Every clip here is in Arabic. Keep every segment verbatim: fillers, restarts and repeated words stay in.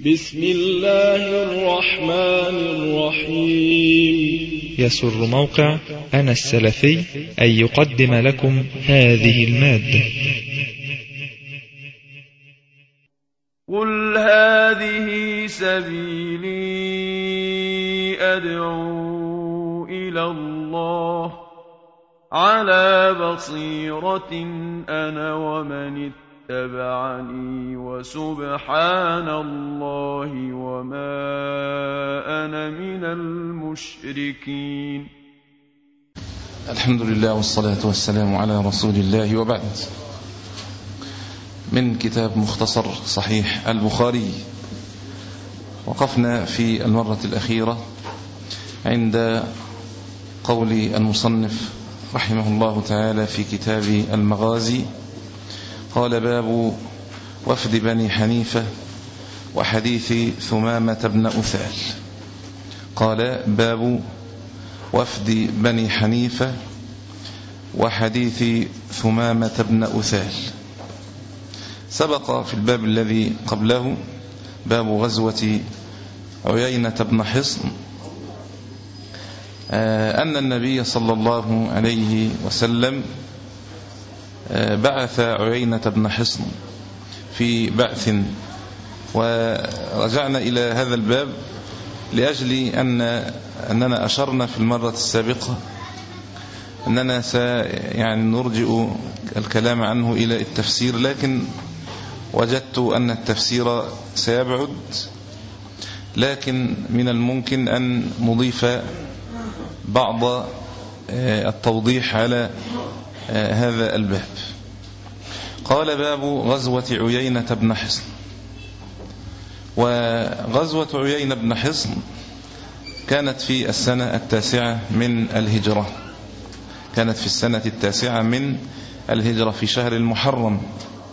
بسم الله الرحمن الرحيم. يسر موقع أنا السلفي أن يقدم لكم هذه المادة. قل هذه سبيلي أدعو إلى الله على بصيرة أنا ومن اتبعني وسبحان الله وما أنا من المشركين. الحمد لله والصلاة والسلام على رسول الله، وبعد. من كتاب مختصر صحيح البخاري، وقفنا في المرة الأخيرة عند قول المصنف رحمه الله تعالى في كتاب المغازي، قال: باب وفد بني حنيفة وحديث ثمامة بن أثال. قال: باب وفد بني حنيفة وحديث ثمامة بن أثال. سبق في الباب الذي قبله باب غزوة عيينة بن حصن أن النبي صلى الله عليه وسلم بعث عيينة بن حصن في بعث، ورجعنا إلى هذا الباب لأجل أن أننا أشرنا في المرة السابقة أننا يعني نرجئ الكلام عنه إلى التفسير، لكن وجدت أن التفسير سيبعد، لكن من الممكن أن نضيف بعض التوضيح على هذا الباب. قال: باب غزوة عيينة بن حصن. وغزوة عيينة بن حصن كانت في السنة التاسعة من الهجرة كانت في السنة التاسعة من الهجرة في شهر المحرم،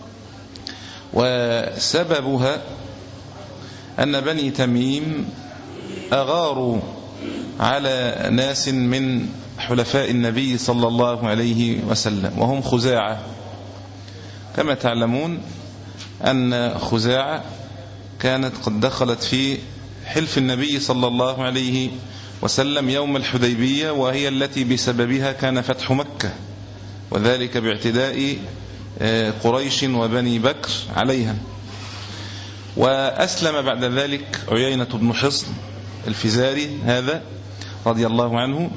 وسببها أن بني تميم أغاروا على ناس من حلفاء النبي صلى الله عليه وسلم، وهم خزاعة. كما تعلمون أن خزاعة كانت قد دخلت في حلف النبي صلى الله عليه وسلم يوم الحديبية، وهي التي بسببها كان فتح مكة، وذلك باعتداء قريش وبني بكر عليها. وأسلم بعد ذلك عيينة بن حصن الفزاري هذا رضي الله عنه،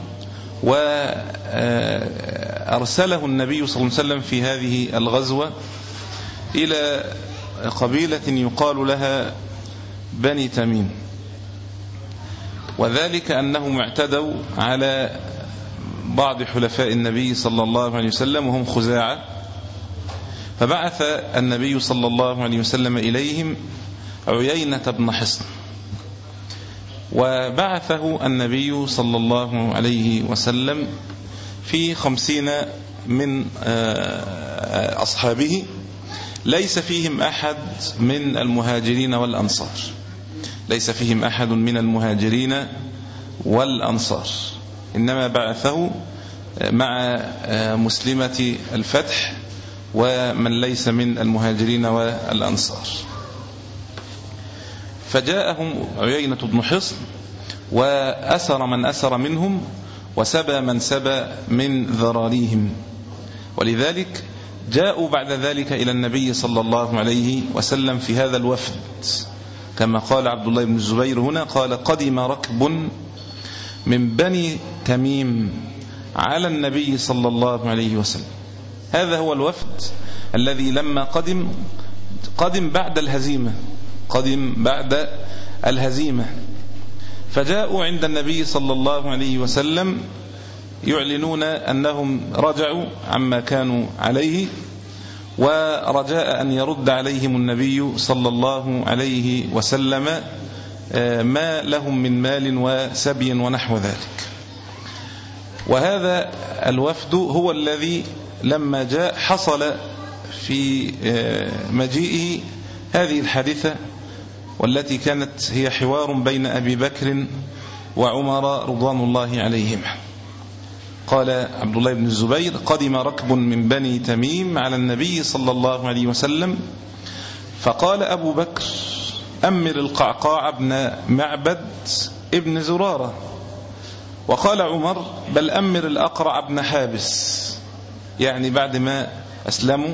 وأرسله النبي صلى الله عليه وسلم في هذه الغزوة إلى قبيلة يقال لها بني تميم، وذلك أنهم اعتدوا على بعض حلفاء النبي صلى الله عليه وسلم وهم خزاعة، فبعث النبي صلى الله عليه وسلم إليهم عيينة بن حصن. وبعثه النبي صلى الله عليه وسلم في خمسين من أصحابه، ليس فيهم أحد من المهاجرين والأنصار ليس فيهم أحد من المهاجرين والأنصار إنما بعثه مع مسلمة الفتح ومن ليس من المهاجرين والأنصار. فجاءهم عيينة بن حصن وأسر من أسر منهم وسبى من سبى من ذراريهم، ولذلك جاءوا بعد ذلك إلى النبي صلى الله عليه وسلم في هذا الوفد، كما قال عبد الله بن الزبير هنا، قال: قدم ركب من بني تميم على النبي صلى الله عليه وسلم. هذا هو الوفد الذي لما قدم قدم بعد الهزيمة قدم بعد الهزيمة فجاءوا عند النبي صلى الله عليه وسلم يعلنون أنهم رجعوا عما كانوا عليه، ورجاء أن يرد عليهم النبي صلى الله عليه وسلم ما لهم من مال وسبي ونحو ذلك. وهذا الوفد هو الذي لما جاء حصل في مجيئه هذه الحادثة، والتي كانت هي حوار بين أبي بكر وعمر رضوان الله عليهم. قال عبد الله بن الزبير: قدم ركب من بني تميم على النبي صلى الله عليه وسلم، فقال أبو بكر أمر القعقاع بن معبد ابن زرارة. وقال عمر بل أمر الأقرع بن حابس، يعني بعد ما أسلموا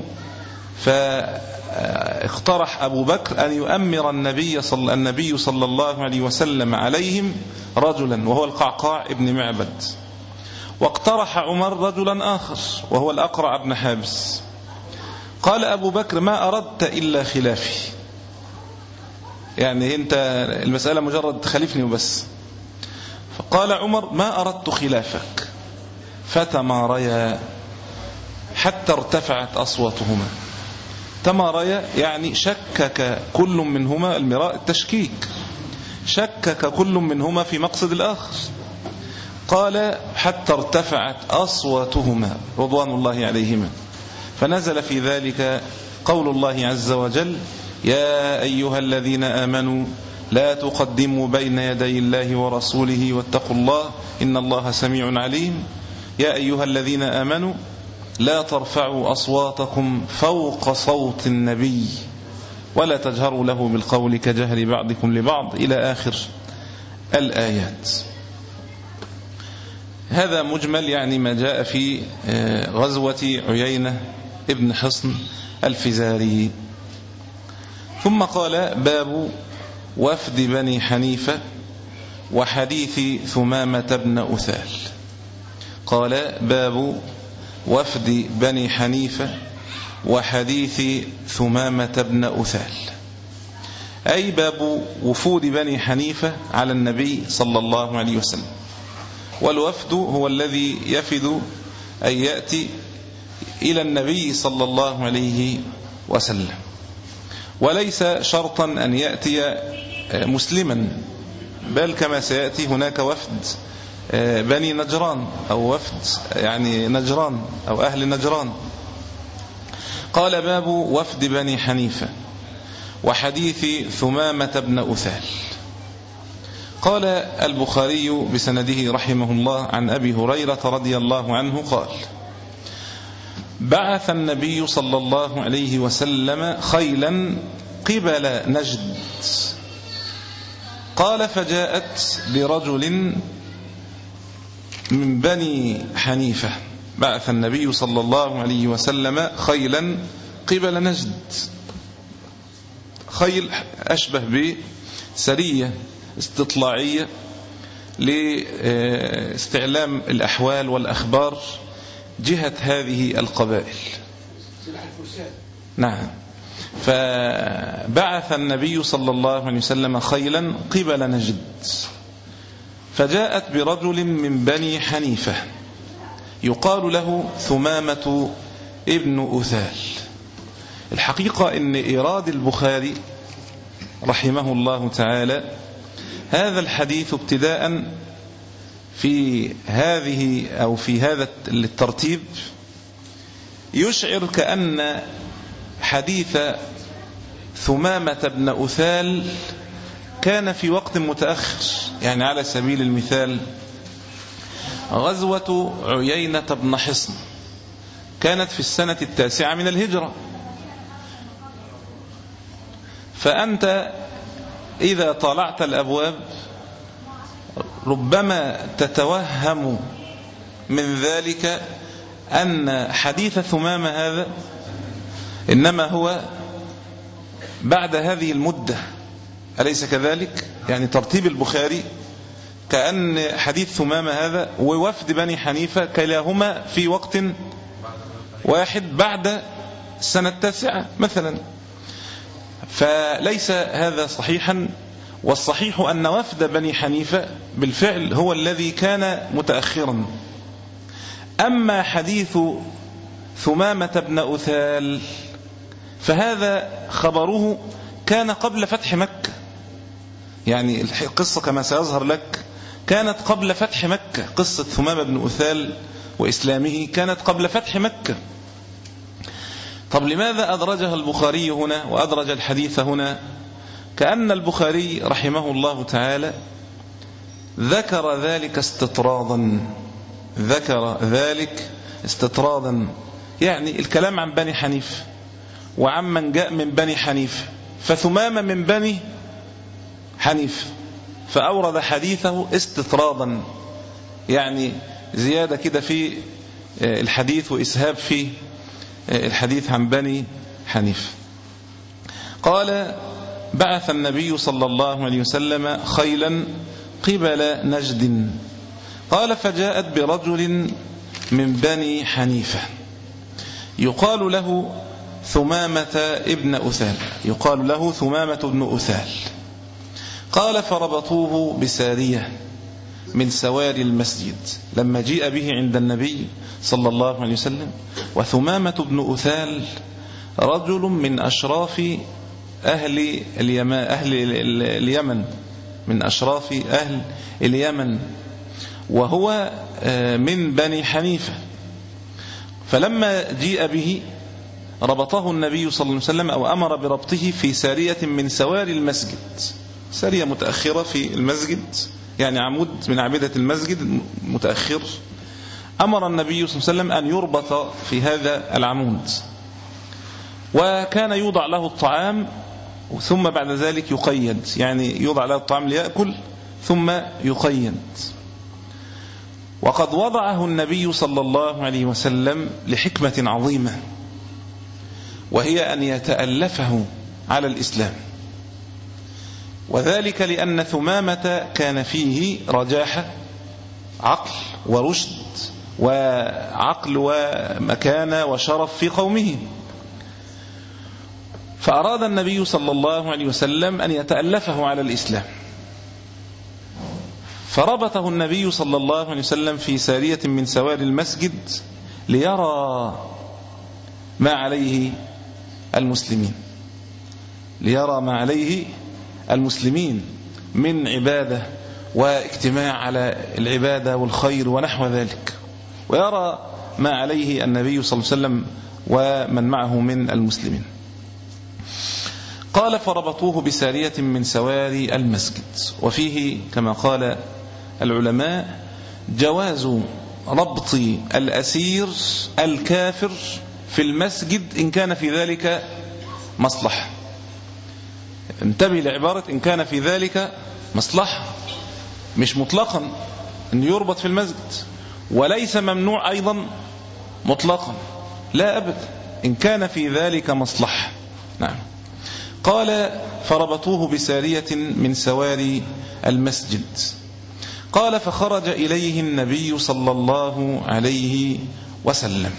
فاقترح أبو بكر أن يؤمر النبي صلى, النبي صلى الله عليه وسلم عليهم رجلا وهو القعقاع ابن معبد، واقترح عمر رجلا آخر وهو الأقرع بن حابس. قال أبو بكر ما أردت إلا خلافي، يعني أنت المسألة مجرد تخالفني وبس. فقال عمر ما أردت خلافك، فتماريا حتى ارتفعت أصواتهما. تماريا يعني شكك كل منهما، المراء التشكيك، شكك كل منهما في مقصد الآخر. قال حتى ارتفعت أصواتهما رضوان الله عليهما، فنزل في ذلك قول الله عز وجل يا أيها الذين آمنوا لا تقدموا بين يدي الله ورسوله واتقوا الله إن الله سميع عليم. يا أيها الذين آمنوا لا ترفعوا أصواتكم فوق صوت النبي ولا تجهروا له بالقول كجهر بعضكم لبعض إلى آخر الآيات. هذا مجمل يعني ما جاء في غزوة عيينة ابن حصن الفزاري. ثم قال باب وفد بني حنيفة وحديث ثمامة بن أثال. قال باب وفد بني حنيفة وحديث ثمامة بن أثال، أي باب وفود بني حنيفة على النبي صلى الله عليه وسلم. والوفد هو الذي يفد أي يأتي إلى النبي صلى الله عليه وسلم، وليس شرطا أن يأتي مسلما، بل كما سيأتي هناك وفد بني نجران أو وفد يعني نجران أو أهل نجران. قال باب وفد بني حنيفة وحديث ثمامة بن أثال. قال البخاري بسنده رحمه الله عن أبي هريرة رضي الله عنه قال بعث النبي صلى الله عليه وسلم خيلا قبل نجد. قال فجاءت برجل من بني حنيفة. بعث النبي صلى الله عليه وسلم خيلا قبل نجد. خيل أشبه بسرية استطلاعية لاستعلام الأحوال والأخبار جهة هذه القبائل. نعم. فبعث النبي صلى الله عليه وسلم خيلا قبل نجد، فجاءت برجل من بني حنيفة يقال له ثمامة ابن أثال. الحقيقة أن إيراد البخاري رحمه الله تعالى هذا الحديث ابتداء في هذه أو في هذا الترتيب يشعر كأن حديث ثمامة بن أثال كان في وقت متأخر. يعني على سبيل المثال غزوة عيينة بن حصن كانت في السنة التاسعة من الهجرة، فأنت إذا طلعت الأبواب ربما تتوهم من ذلك أن حديث ثمامة هذا إنما هو بعد هذه المدة، أليس كذلك؟ يعني ترتيب البخاري كأن حديث ثمامة هذا ووفد بني حنيفة كلاهما في وقت واحد بعد السنة التاسعة مثلا، فليس هذا صحيحا. والصحيح أن وفد بني حنيفة بالفعل هو الذي كان متأخرا. أما حديث ثمامة بن أثال فهذا خبره كان قبل فتح مكة، يعني القصة كما سيظهر لك كانت قبل فتح مكة. قصة ثمامة بن أثال وإسلامه كانت قبل فتح مكة. طب لماذا أدرجها البخاري هنا وأدرج الحديث هنا؟ كأن البخاري رحمه الله تعالى ذكر ذلك استطرادا، ذكر ذلك استطرادا يعني الكلام عن بني حنيفة وعن من جاء من بني حنيفة. فثمامة من بني حنيفة، فأورد حديثه استطرادا، يعني زيادة كده في الحديث وإسهاب في الحديث عن بني حنيفة. قال: بعث النبي صلى الله عليه وسلم خيلا قبل نجد. قال: فجاءت برجل من بني حنيفة يقال له ثمامة ابن أثال يقال له ثمامة ابن أثال. قال: فربطوه بسارية من سواري المسجد لما جيء به عند النبي صلى الله عليه وسلم. وثمامة بن أثال رجل من أشراف أهل اليمن, أهل اليمن من أشراف أهل اليمن، وهو من بني حنيفة. فلما جيء به ربطه النبي صلى الله عليه وسلم أو أمر بربطه في سارية من سواري المسجد، سارية متأخرة في المسجد، يعني عمود من أعمدة المسجد متأخر. أمر النبي صلى الله عليه وسلم أن يربط في هذا العمود، وكان يوضع له الطعام ثم بعد ذلك يقيد، يعني يوضع له الطعام ليأكل ثم يقيد. وقد وضعه النبي صلى الله عليه وسلم لحكمة عظيمة، وهي أن يتألفه على الإسلام، وذلك لأن ثمامة كان فيه رجاحة عقل ورشد وعقل ومكانة وشرف في قومه. فأراد النبي صلى الله عليه وسلم أن يتألفه على الإسلام، فربطه النبي صلى الله عليه وسلم في سارية من سواري المسجد ليرى ما عليه المسلمين ليرى ما عليه المسلمين من عبادة واجتماع على العبادة والخير ونحو ذلك، ويرى ما عليه النبي صلى الله عليه وسلم ومن معه من المسلمين. قال: فربطوه بسارية من سواري المسجد. وفيه كما قال العلماء جواز ربط الأسير الكافر في المسجد إن كان في ذلك مصلحة. انتبه لعبارة إن كان في ذلك مصلحة، مش مطلقا أن يربط في المسجد، وليس ممنوع أيضا مطلقا، لا أبدا، إن كان في ذلك مصلحة. نعم. قال: فربطوه بسارية من سواري المسجد. قال: فخرج إليه النبي صلى الله عليه وسلم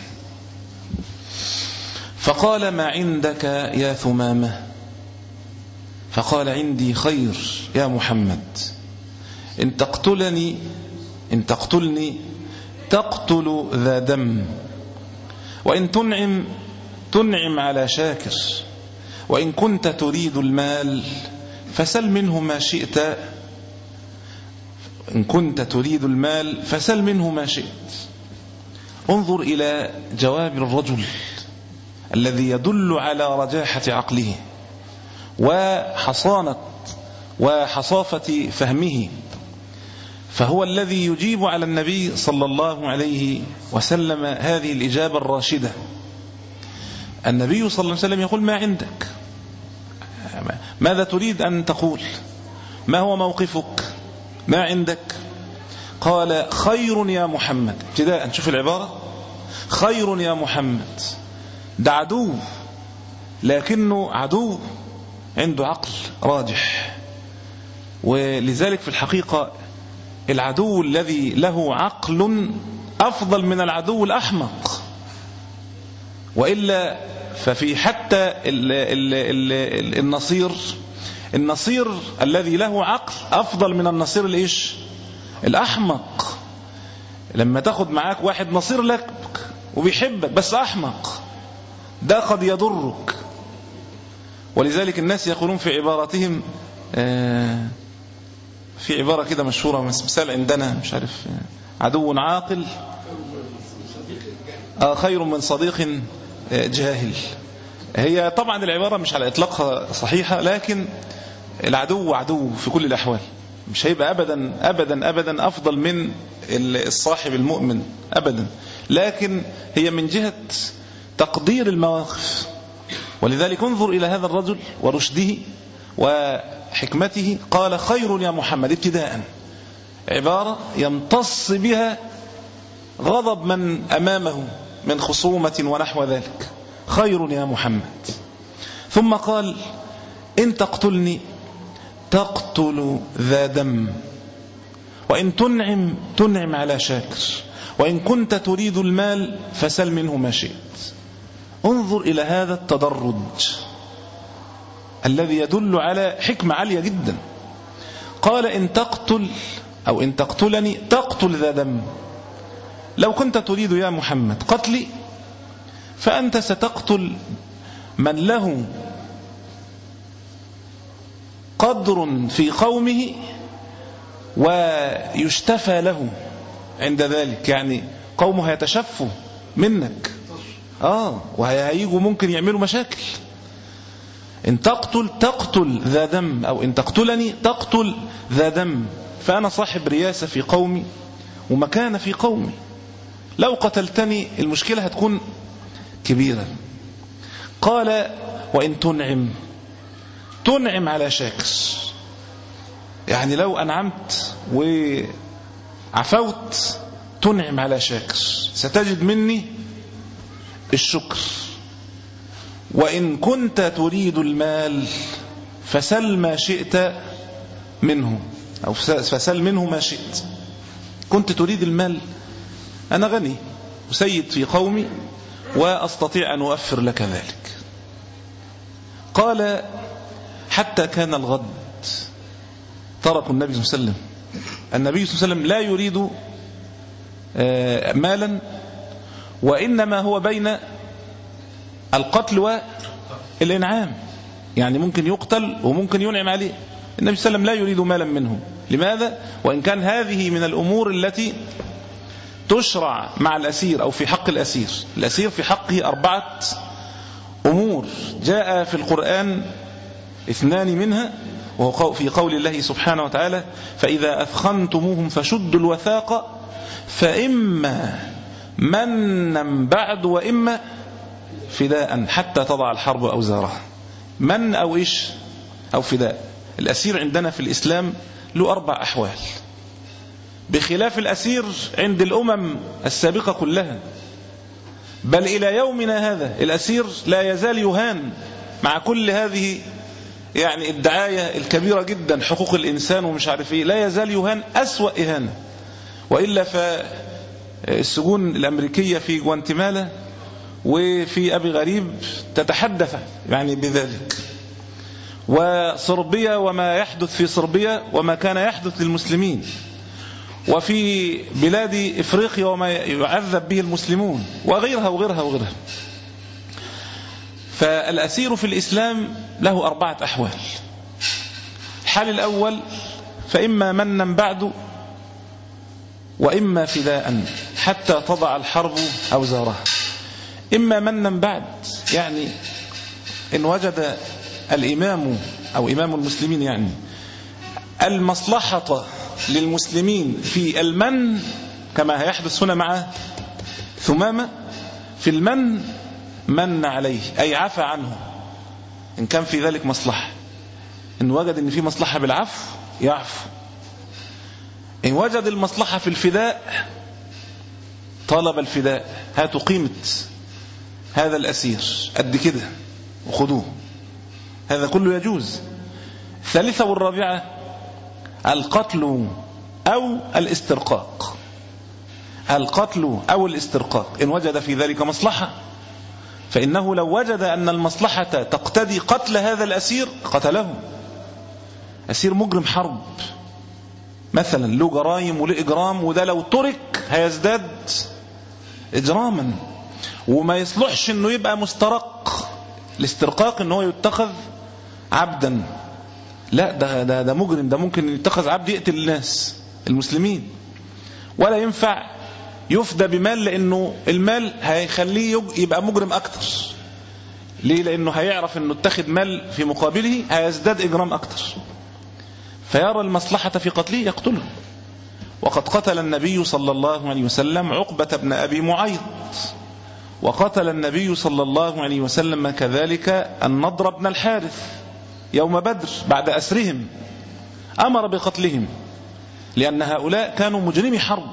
فقال: ما عندك يا ثمامة؟ فقال: عندي خير يا محمد، إن تقتلني إن تقتلني تقتل ذا دم، وإن تنعم تنعم على شاكر، وإن كنت تريد المال فسل منه ما شئت إن كنت تريد المال فسل منه ما شئت. انظر إلى جواب الرجل الذي يدل على رجاحة عقله وحصانة وحصافة فهمه، فهو الذي يجيب على النبي صلى الله عليه وسلم هذه الإجابة الراشدة. النبي صلى الله عليه وسلم يقول: ما عندك؟ ماذا تريد أن تقول؟ ما هو موقفك؟ ما عندك؟ قال: خير يا محمد. ابتداء نشوف العبارة، خير يا محمد. ده عدو، لكنه عدو عنده عقل راجح، ولذلك في الحقيقة العدو الذي له عقل أفضل من العدو الأحمق، وإلا ففي حتى ال ال ال النصير النصير الذي له عقل أفضل من النصير الإيش الأحمق. لما تاخد معاك واحد نصير لك وبيحبك بس أحمق، ده قد يضرك. ولذلك الناس يقولون في عباراتهم آه في عبارة كده مشهورة مثال عندنا مش عارف، عدو عاقل آه خير من صديق جاهل. هي طبعا العبارة مش على إطلاقها صحيحة، لكن العدو عدو في كل الأحوال، مش هيبقى أبدا أبدا أبدا أفضل من الصاحب المؤمن أبدا، لكن هي من جهة تقدير المواقف. ولذلك انظر إلى هذا الرجل ورشده حكمته قال خير يا محمد ابتداء، عبارة يمتص بها غضب من أمامه من خصومة ونحو ذلك، خير يا محمد. ثم قال إن تقتلني تقتل ذا دم، وإن تنعم تنعم على شاكر، وإن كنت تريد المال فسل منه ما شئت. انظر إلى هذا التدرج الذي يدل على حكمة عالية جدا. قال إن تقتل أو إن تقتلني تقتل ذا دم، لو كنت تريد يا محمد قتلي فأنت ستقتل من له قدر في قومه ويشتفى له عند ذلك، يعني قومه هيتشفوا منك آه وهيجوا ممكن يعملوا مشاكل. إن تقتل تقتل ذا دم، أو إن تقتلني تقتل ذا دم، فأنا صاحب رياسة في قومي ومكانة في قومي، لو قتلتني المشكلة هتكون كبيرة. قال وإن تنعم تنعم على شاكر، يعني لو أنعمت وعفوت تنعم على شاكر، ستجد مني الشكر. وإن كنت تريد المال فسل ما شئت منه، أو فسل منه ما شئت. كنت تريد المال، أنا غني وسيد في قومي وأستطيع أن أوفر لك ذلك. قال حتى كان الغد تركوا النبي صلى الله عليه وسلم. النبي صلى الله عليه وسلم لا يريد مالا، وإنما هو بين القتل والإنعام، يعني ممكن يقتل وممكن ينعم عليه. النبي صلى الله عليه وسلم لا يريد مالا منه. لماذا؟ وإن كان هذه من الأمور التي تشرع مع الأسير أو في حق الأسير. الأسير في حقه أربعة أمور جاء في القرآن اثنان منها، وهو في قول الله سبحانه وتعالى فإذا أثخنتموهم فشدوا الوثاق فإما منا بعد وإما فداء حتى تضع الحرب أوزارها. من أو إيش أو فداء. الأسير عندنا في الإسلام له أربع أحوال، بخلاف الأسير عند الأمم السابقة كلها، بل إلى يومنا هذا الأسير لا يزال يهان مع كل هذه يعني الدعاية الكبيرة جدا حقوق الإنسان ومش عارف إيه، لا يزال يهان أسوأ إهانة. وإلا فالسجون الأمريكية في جوانتيمالا وفي أبي غريب تتحدث يعني بذلك، وصربيا وما يحدث في صربيا وما كان يحدث للمسلمين، وفي بلاد إفريقيا وما يعذب به المسلمون، وغيرها وغيرها وغيرها. فالأسير في الإسلام له أربعة أحوال. الحال الأول فإما منا بعد وإما فداء حتى تضع الحرب أوزارها. إما منا بعد، يعني إن وجد الإمام أو إمام المسلمين يعني المصلحة للمسلمين في المن، كما هيحدث هنا مع ثمامة، في المن من عليه أي عفى عنه إن كان في ذلك مصلحة. إن وجد إن في مصلحة بالعفو يعفو. إن وجد المصلحة في الفداء طلب الفداء، هاتوا قيمة هذا الأسير قد كده وخذوه، هذا كله يجوز. الثالثة والرابعة القتل أو الاسترقاق. القتل أو الاسترقاق إن وجد في ذلك مصلحة، فإنه لو وجد أن المصلحة تقتضي قتل هذا الأسير قتله. أسير مجرم حرب مثلا له جرائم وله إجرام، وده لو ترك هيزداد إجراما، وما يصلحش أنه يبقى مسترق. الاسترقاق أنه يتخذ عبدا، لا ده, ده, ده مجرم، ده ممكن يتخذ عبد يقتل الناس المسلمين، ولا ينفع يفدى بمال، لأنه المال هيخليه يبقى مجرم أكتر. ليه؟ لأنه هيعرف أنه اتخذ مال في مقابله هيزداد إجرام أكتر، فيرى المصلحة في قتله يقتله. وقد قتل النبي صلى الله عليه وسلم عقبة بن أبي معيط، وقتل النبي صلى الله عليه وسلم كذلك النضر بن الحارث، يوم بدر بعد أسرهم أمر بقتلهم، لأن هؤلاء كانوا مجرمي حرب.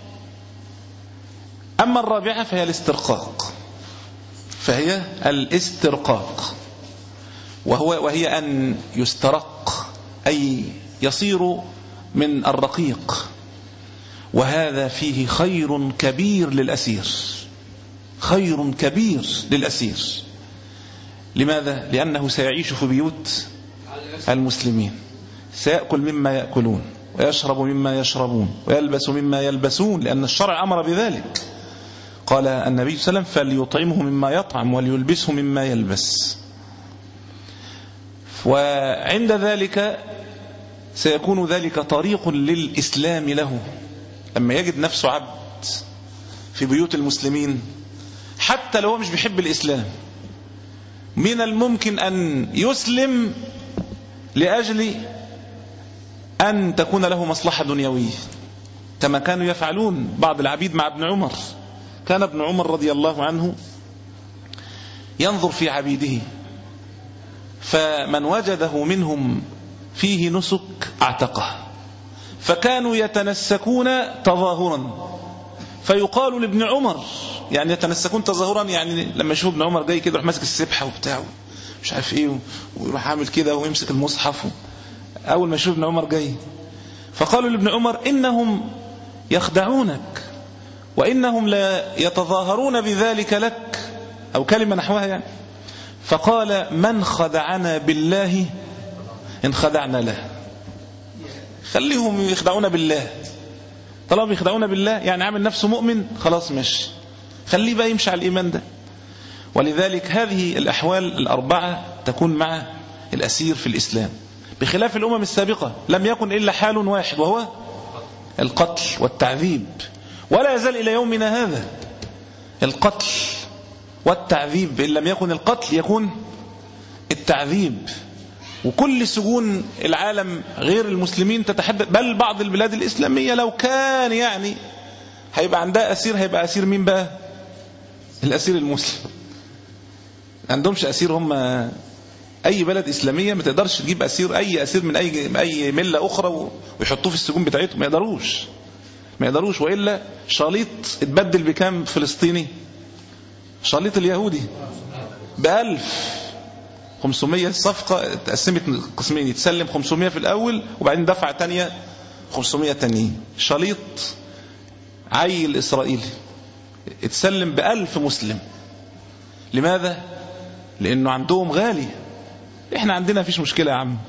أما الرابعة فهي الاسترقاق، فهي الاسترقاق وهو وهي أن يسترق، أي يصير من الرقيق، وهذا فيه خير كبير للأسير، خير كبير للأسير. لماذا؟ لأنه سيعيش في بيوت المسلمين، سيأكل مما يأكلون ويشرب مما يشربون ويلبس مما يلبسون، لأن الشرع أمر بذلك. قال النبي صلى الله عليه وسلم فليطعمه مما يطعم وليلبسه مما يلبس. وعند ذلك سيكون ذلك طريق للإسلام له، لما يجد نفسه عبد في بيوت المسلمين حتى لو هو مش بيحب الإسلام، من الممكن أن يسلم لأجل أن تكون له مصلحة دنيوية، كما كانوا يفعلون بعض العبيد مع ابن عمر. كان ابن عمر رضي الله عنه ينظر في عبيده، فمن وجده منهم فيه نسك اعتقه، فكانوا يتنسكون تظاهرا، فيقال لابن عمر، يعني يتنسكون تظاهرا، يعني لما يشوف ابن عمر جاي كده يروح ماسك السبحة وبتاعه مش عارف ايه، ويروح عامل كده ويمسك المصحف اول ما يشوف ابن عمر جاي. فقالوا لابن عمر إنهم يخدعونك وإنهم لا يتظاهرون بذلك لك، أو كلمة نحوها يعني. فقال من خدعنا بالله إن خدعنا له، خليهم يخدعونا بالله، طالما يخدعونا بالله يعني عامل نفسه مؤمن، خلاص ماشي، خليه بقى يمشي على الإيمان ده. ولذلك هذه الأحوال الأربعة تكون مع الأسير في الإسلام، بخلاف الأمم السابقة لم يكن إلا حال واحد وهو القتل والتعذيب، ولا يزال إلى يومنا هذا القتل والتعذيب، إن لم يكن القتل يكون التعذيب. وكل سجون العالم غير المسلمين تتحدث، بل بعض البلاد الإسلامية لو كان يعني هيبقى عندها أسير، هيبقى أسير مين بقى؟ الأسير المسلم. عندهمش أسير هم أي بلد إسلامية ما تقدرش تجيب أسير، أي أسير من أي أي ملة أخرى ويحطوه في السجون بتاعتهم، ما يقدروش ما يقدروش وإلا شاليط اتبدل بكام فلسطيني؟ شاليط اليهودي بألف خمسمية، الصفقة اتقسمت قسمين، يتسلم خمسمية في الأول وبعدين دفع تانية خمسمية تانيين. شاليط عيل إسرائيلي اتسلم بألف مسلم. لماذا؟ لأنه عندهم غالي. احنا عندنا فيش مشكلة يا عم،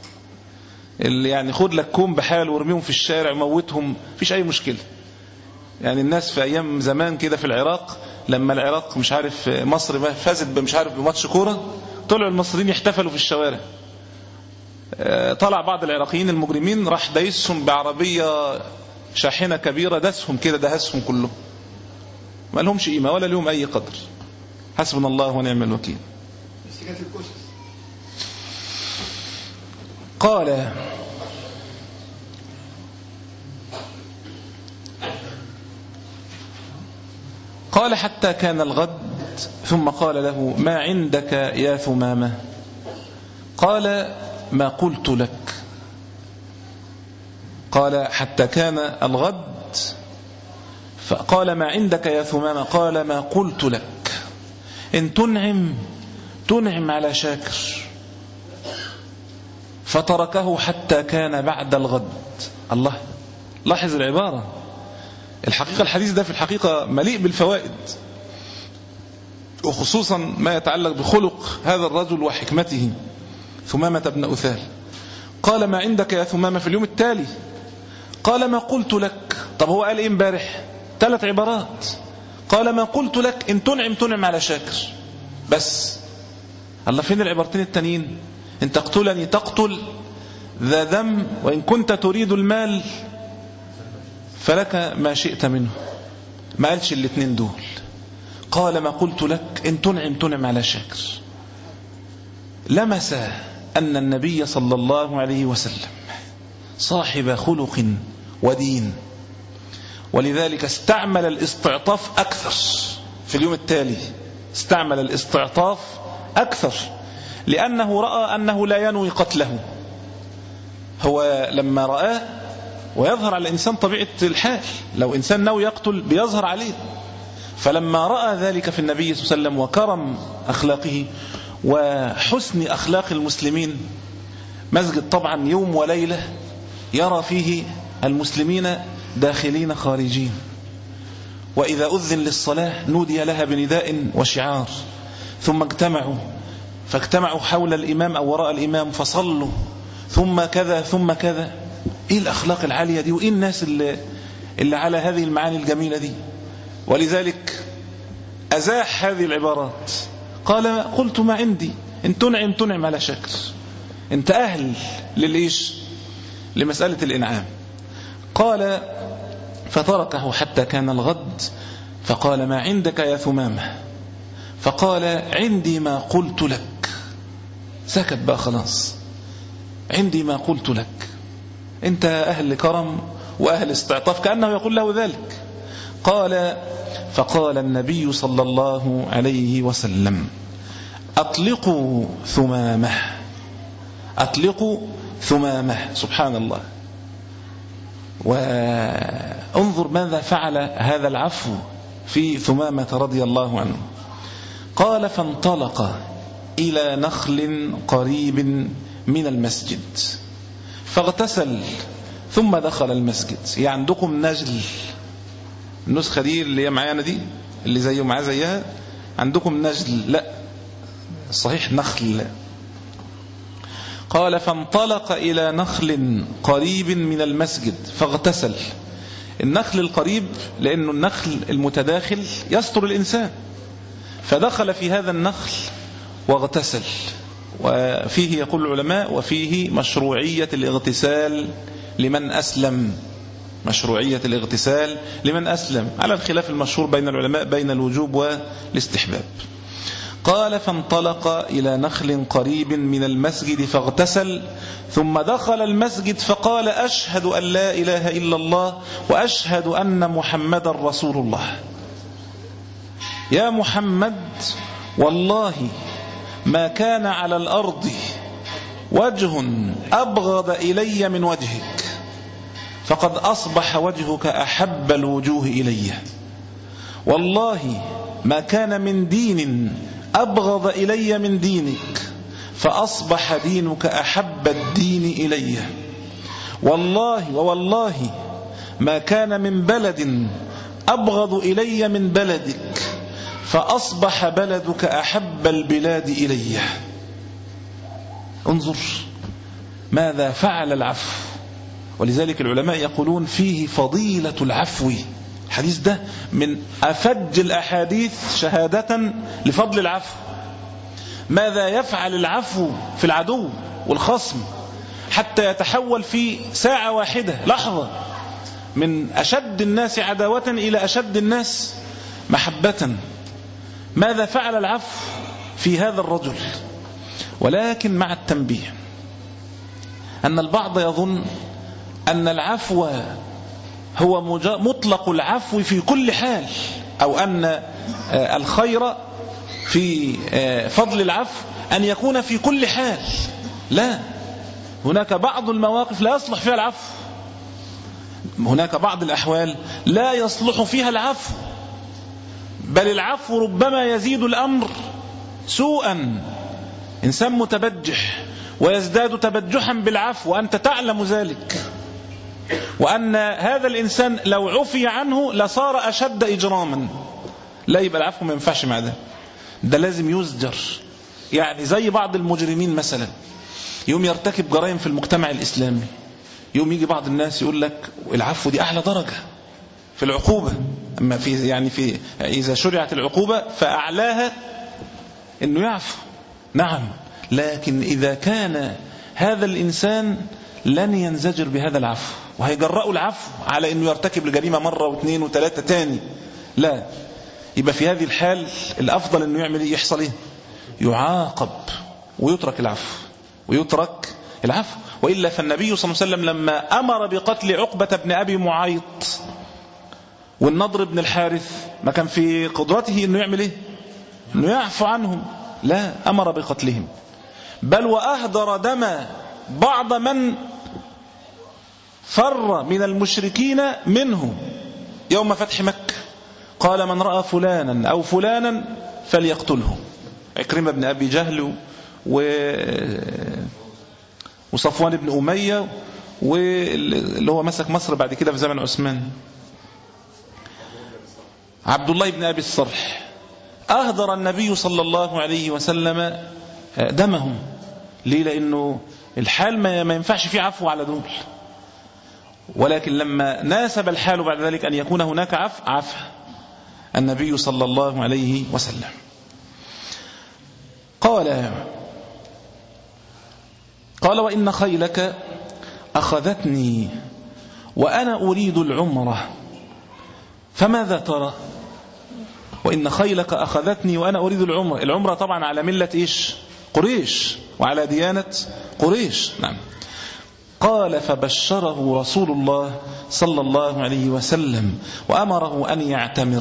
اللي يعني خد لك كوم بحال وارميهم في الشارع وموتهم، فيش أي مشكلة. يعني الناس في أيام زمان كده في العراق، لما العراق مش عارف مصر فازت مش عارف بماتش كورة، طلعوا المصريين يحتفلوا في الشوارع. طلع بعض العراقيين المجرمين راح دايسهم بعربية شاحنة كبيرة، داسهم كده، دهسهم كلهم، ما لهمش قيمة ولا لهم أي قدر. حسبنا الله ونعم الوكيل. قال قال حتى كان الغد ثم قال له ما عندك يا ثمامة؟ قال ما قلت لك. قال حتى كان الغد فقال ما عندك يا ثمامة؟ قال ما قلت لك. إن تنعم تنعم على شاكر. فتركه حتى كان بعد الغد. الله، لاحظ العبارة. الحقيقة الحديث ده في الحقيقة مليء بالفوائد، وخصوصا ما يتعلق بخلق هذا الرجل وحكمته، ثمامة بن أثال. قال ما عندك يا ثمامة في اليوم التالي؟ قال ما قلت لك. طب هو قال ايه امبارح؟ ثلاث عبارات. قال ما قلت لك إن تنعم تنعم على شاكر بس. الله، فين العبارتين التانيين؟ إن تقتلني تقتل ذا دم، وإن كنت تريد المال فلك ما شئت منه. ما قالش الاثنين دول. قال ما قلت لك إن تنعم تنعم على شاكر. لمس أن النبي صلى الله عليه وسلم صاحب خلق ودين، ولذلك استعمل الاستعطاف أكثر في اليوم التالي. استعمل الاستعطاف أكثر، لأنه رأى أنه لا ينوي قتله. هو لما رآه، ويظهر على الإنسان طبيعة الحال، لو إنسان ناوي يقتل بيظهر عليه، فلما رأى ذلك في النبي صلى الله عليه وسلم وكرم أخلاقه وحسن أخلاق المسلمين، مسجد طبعا يوم وليلة يرى فيه المسلمين داخلين خارجين، وإذا أذن للصلاة نودي لها بنداء وشعار، ثم اجتمعوا فاجتمعوا حول الإمام أو وراء الإمام فصلوا، ثم كذا ثم كذا. إيه الأخلاق العالية دي، وإيه الناس اللي, اللي على هذه المعاني الجميلة دي. ولذلك أزاح هذه العبارات، قال قلت ما عندي، إن تنعم تنعم على شكر، انت أهل للإيش، لمسألة الإنعام. قال فتركه حتى كان الغد، فقال ما عندك يا ثمامة؟ فقال عندي ما قلت لك. سكت بقى خلاص، عندي ما قلت لك، انت أهل كرم وأهل استعطاف، كأنه يقول له ذلك. قال فقال النبي صلى الله عليه وسلم أطلقوا ثمامة، أطلقوا ثمامة. سبحان الله. وانظر ماذا فعل هذا العفو في ثمامة رضي الله عنه. قال فانطلق إلى نخل قريب من المسجد فاغتسل ثم دخل المسجد. يعني عندكم نجل، النسخة دي اللي هي معانا دي اللي زيه معاه زيها، عندكم نجل، لا صحيح نخل. قال فانطلق إلى نخل قريب من المسجد فاغتسل. النخل القريب لأنه النخل المتداخل يستر الإنسان، فدخل في هذا النخل واغتسل. وفيه يقول العلماء وفيه مشروعية الاغتسال لمن أسلم، مشروعية الاغتسال لمن أسلم، على الخلاف المشهور بين العلماء بين الوجوب والاستحباب. قال فانطلق إلى نخل قريب من المسجد فاغتسل ثم دخل المسجد فقال أشهد أن لا إله إلا الله وأشهد أن محمد رسول الله. يا محمد والله ما كان على الأرض وجه أبغض إلي من وجهك، فقد أصبح وجهك أحب الوجوه إلي. والله ما كان من دين أبغض إلي من دينك، فأصبح دينك أحب الدين إلي. والله ووالله ما كان من بلد أبغض إلي من بلدك، فأصبح بلدك أحب البلاد إلي. انظر ماذا فعل العفو. ولذلك العلماء يقولون فيه فضيلة العفو. الحديث ده من أفج الأحاديث شهادة لفضل العفو. ماذا يفعل العفو في العدو والخصم حتى يتحول في ساعة واحدة لحظة من أشد الناس عداوة إلى أشد الناس محبة. ماذا فعل العفو في هذا الرجل؟ ولكن مع التنبيه أن البعض يظن أن العفو هو مطلق العفو في كل حال، أو أن الخير في فضل العفو أن يكون في كل حال. لا، هناك بعض المواقف لا يصلح فيها العفو، هناك بعض الأحوال لا يصلح فيها العفو، بل العفو ربما يزيد الأمر سوءا. إنسان متبجح ويزداد تبجحا بالعفو وأنت تعلم ذلك، وأن هذا الإنسان لو عفي عنه لصار أشد إجراما. لا، يبقى العفو ما ينفعش مع ده، ده لازم يزجر. يعني زي بعض المجرمين مثلا يوم يرتكب جرائم في المجتمع الإسلامي، يوم يجي بعض الناس يقول لك العفو دي أعلى درجة في العقوبة. أما في يعني في إذا شرعت العقوبة فأعلاها إنه يعفو، نعم، لكن إذا كان هذا الإنسان لن ينزجر بهذا العفو وهيجرأوا العفو على إنه يرتكب الجريمة مرة واثنين وثلاثة تاني، لا، يبقى في هذه الحال الأفضل إنه يعمل إيه؟ يحصل إيه؟ يعاقب ويترك العفو، ويترك العفو. وإلا فالنبي صلى الله عليه وسلم لما أمر بقتل عقبة بن أبي معيط والنضر بن الحارث ما كان في قدرته إنه يعمل إيه؟ إنه يعفو عنهم، لا، أمر بقتلهم. بل وأهدر دم بعض من فر من المشركين منه يوم فتح مكة. قال من رأى فلانا أو فلانا فليقتله. عكرمة بن أبي جهل وصفوان بن أمية واللي هو مسك مصر بعد كده في زمن عثمان عبد الله بن أبي الصرح، أهدر النبي صلى الله عليه وسلم دمهم. ليه؟ لأنه الحال ما ينفعش فيه عفو على دول، ولكن لما ناسب الحال بعد ذلك أن يكون هناك عفو عفو النبي صلى الله عليه وسلم. قال قال وإن خيلك أخذتني وأنا أريد العمرة فماذا ترى؟ وإن خيلك أخذتني وأنا أريد العمرة. العمرة طبعا على ملة إيش؟ قريش، وعلى ديانة قريش. نعم. قال فبشره رسول الله صلى الله عليه وسلم وأمره أن يعتمر.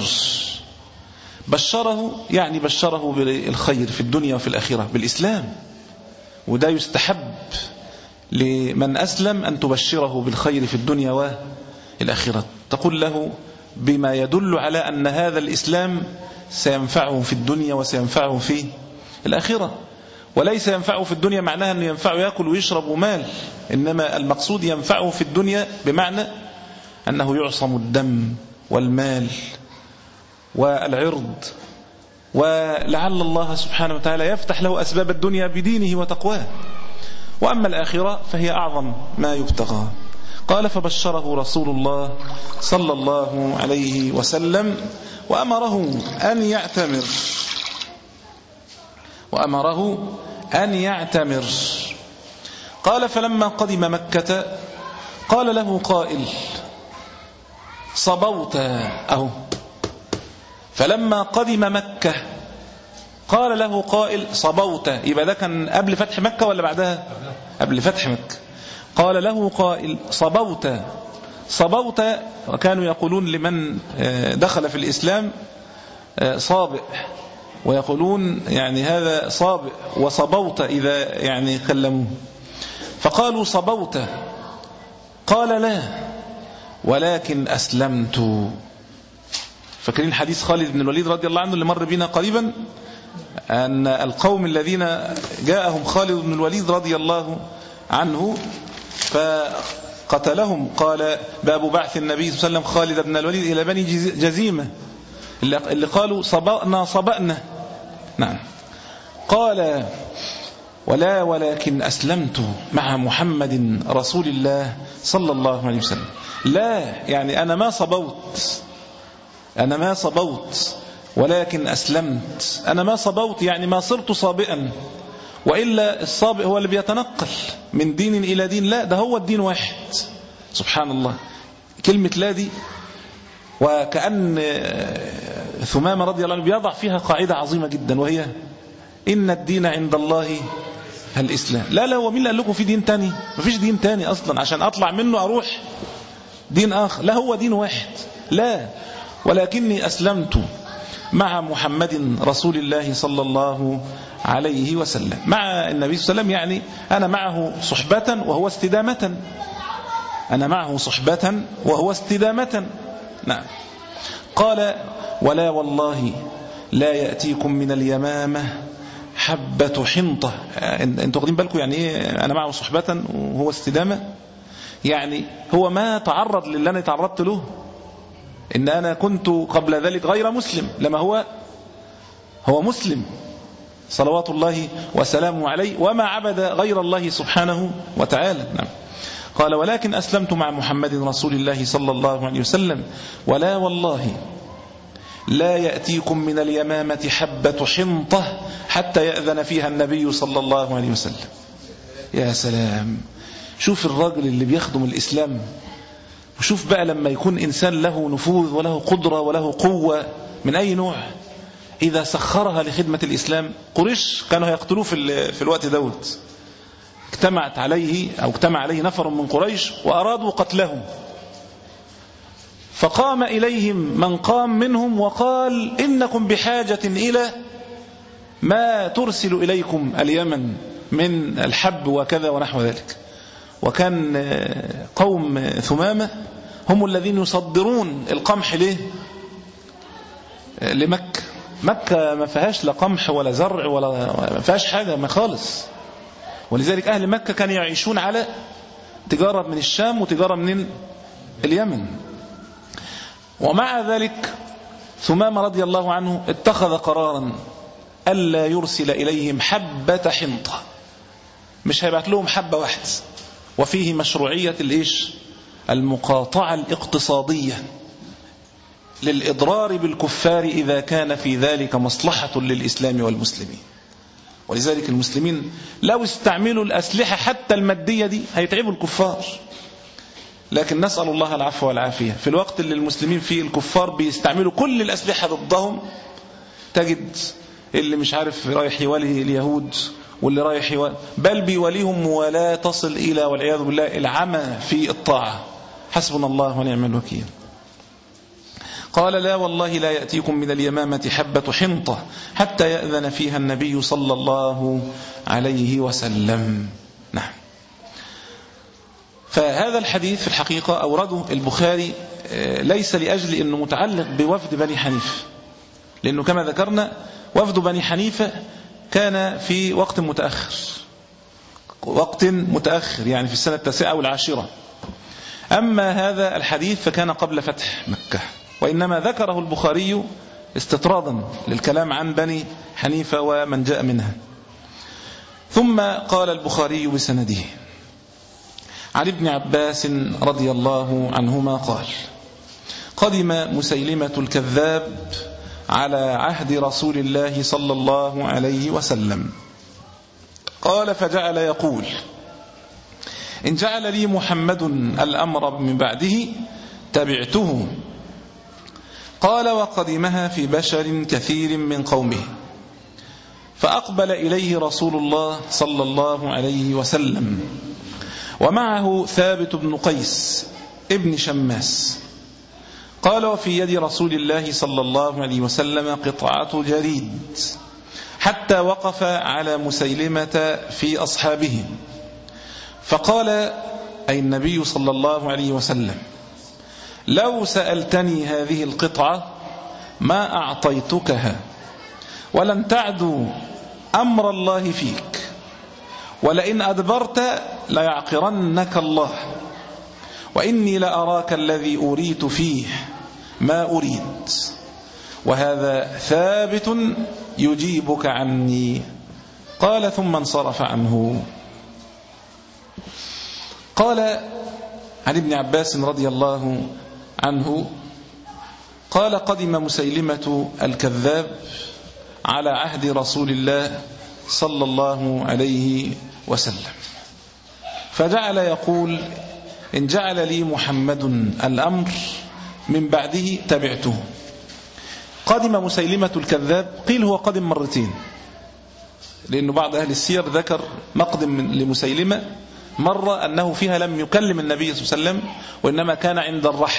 بشره يعني بشره بالخير في الدنيا وفي الآخرة بالإسلام، وده يستحب لمن أسلم أن تبشره بالخير في الدنيا والآخرة، تقول له بما يدل على أن هذا الإسلام سينفعه في الدنيا وسينفعه في الآخرة. وليس ينفعه في الدنيا معناها أنه ينفعه يأكل ويشرب ومال، إنما المقصود ينفعه في الدنيا بمعنى أنه يعصم الدم والمال والعرض، ولعل الله سبحانه وتعالى يفتح له أسباب الدنيا بدينه وتقواه. وأما الآخرة فهي أعظم ما يبتغى. قال فبشره رسول الله صلى الله عليه وسلم وأمره أن يعتمر وأمره أن يعتمر. قال فلما قدم مكة قال له قائل صبوت. أهو فلما قدم مكة قال له قائل صبوت. يبقى ده كان قبل فتح مكة ولا بعدها؟ قبل فتح مكة. قال له قائل صبوت. صبوت وكانوا يقولون لمن دخل في الإسلام صابئ، ويقولون يعني هذا صابئ وصبوت إذا يعني كلموه، فقالوا صبوت. قال لا ولكن أسلمت. فاكرين حديث خالد بن الوليد رضي الله عنه اللي مر بنا قريبا، أن القوم الذين جاءهم خالد بن الوليد رضي الله عنه فقتلهم، قال باب بعث النبي صلى الله عليه وسلم خالد بن الوليد إلى بني جزيمة اللي قالوا صبأنا صبأنا. نعم. قال ولا ولكن أسلمت مع محمد رسول الله صلى الله عليه وسلم. لا يعني أنا ما صبوت، أنا ما صبوت ولكن أسلمت. أنا ما صبوت يعني ما صرت صابئا، وإلا الصابئ هو اللي بيتنقل من دين إلى دين. لا، ده هو الدين واحد. سبحان الله. كلمة لا دي وكأن ثمامة رضي الله عنه بيضع فيها قاعدة عظيمة جدا، وهي إن الدين عند الله الإسلام. لا لا، ومين قال لكم في دين تاني؟ مفيش دين تاني أصلا عشان أطلع منه أروح دين آخر. لا، هو دين واحد. لا ولكني أسلمت مع محمد رسول الله صلى الله عليه وسلم. مع النبي صلى الله عليه وسلم يعني أنا معه صحبة وهو استدامة. أنا معه صحبة وهو استدامة. نعم. قال ولا والله لا يأتيكم من اليمامة حبة حنطة. انتوا واخدين بالكم يعني ايه أنا معه صحبة وهو استدامة؟ يعني هو ما تعرض للي أنا تعرضت له، إن أنا كنت قبل ذلك غير مسلم، لما هو هو مسلم صلوات الله وسلامه عليه، وما عبد غير الله سبحانه وتعالى. نعم. قال ولكن أسلمت مع محمد رسول الله صلى الله عليه وسلم ولا والله لا يأتيكم من اليمامة حبة حنطة حتى يأذن فيها النبي صلى الله عليه وسلم. يا سلام، شوف الرجل اللي بيخدم الإسلام، وشوف بقى لما يكون إنسان له نفوذ وله قدرة وله قوة من أي نوع، إذا سخرها لخدمة الإسلام. قريش كانوا يقتلوه في, في الوقت دوت، اجتمعت عليه أو اجتمع عليه نفر من قريش وأرادوا قتله، فقام إليهم من قام منهم وقال إنكم بحاجة إلى ما ترسل إليكم اليمن، من الحب وكذا ونحو ذلك. وكان قوم ثمامة هم الذين يصدرون القمح ليه؟ لمكة. مكة ما فيهاش لا قمح ولا زرع ولا ما فيهاش حاجة ما خالص، ولذلك أهل مكة كانوا يعيشون على تجارة من الشام وتجارة من اليمن. ومع ذلك ثمامة رضي الله عنه اتخذ قرارا ألا يرسل إليهم حبة حنطة، مش هيبعت لهم حبة واحدة، وفيه مشروعية الإيش؟ المقاطعة الاقتصادية للإضرار بالكفار إذا كان في ذلك مصلحة للإسلام والمسلمين. ولذلك المسلمين لو استعملوا الأسلحة حتى المادية دي هيتعبوا الكفار، لكن نسأل الله العفو والعافية. في الوقت اللي المسلمين فيه الكفار بيستعملوا كل الأسلحة ضدهم، تجد اللي مش عارف رايح يولي اليهود واللي رايح يولي، بل بيوليهم ولا تصل إلى والعياذ بالله العمى في الطاعة. حسبنا الله ونعم الوكيل. قال لا والله لا يأتيكم من اليمامة حبة حنطة حتى يأذن فيها النبي صلى الله عليه وسلم. نعم. فهذا الحديث في الحقيقة أورده البخاري ليس لأجل أنه متعلق بوفد بني حنيفة، لأنه كما ذكرنا وفد بني حنيفة كان في وقت متأخر، وقت متأخر يعني في السنة التاسعة والعاشرة. أما هذا الحديث فكان قبل فتح مكة، وإنما ذكره البخاري استطرادا للكلام عن بني حنيفة ومن جاء منها. ثم قال البخاري بسنده عن ابن عباس رضي الله عنهما قال قدم مسيلمة الكذاب على عهد رسول الله صلى الله عليه وسلم. قال فجعل يقول إن جعل لي محمد الأمر من بعده تبعته. قال وقدمها في بشر كثير من قومه، فأقبل إليه رسول الله صلى الله عليه وسلم ومعه ثابت بن قيس ابن شماس. قال وفي يد رسول الله صلى الله عليه وسلم قطعة جريد، حتى وقف على مسيلمة في أصحابه فقال أي النبي صلى الله عليه وسلم لو سألتني هذه القطعة ما أعطيتكها، ولن تعدو أمر الله فيك، ولئن أدبرت ليعقرنك الله، وإني لأراك الذي أريت فيه ما أريد، وهذا ثابت يجيبك عني. قال ثم انصرف عنه. قال عن ابن عباس رضي الله عنه قال قدم مسيلمة الكذاب على عهد رسول الله صلى الله عليه وسلم فجعل يقول إن جعل لي محمد الأمر من بعده تبعته. قدم مسيلمة الكذاب، قيل هو قدم مرتين، لأن بعض أهل السير ذكر مقدم لمسيلمة مرة أنه فيها لم يكلم النبي صلى الله عليه وسلم وإنما كان عند الرحل،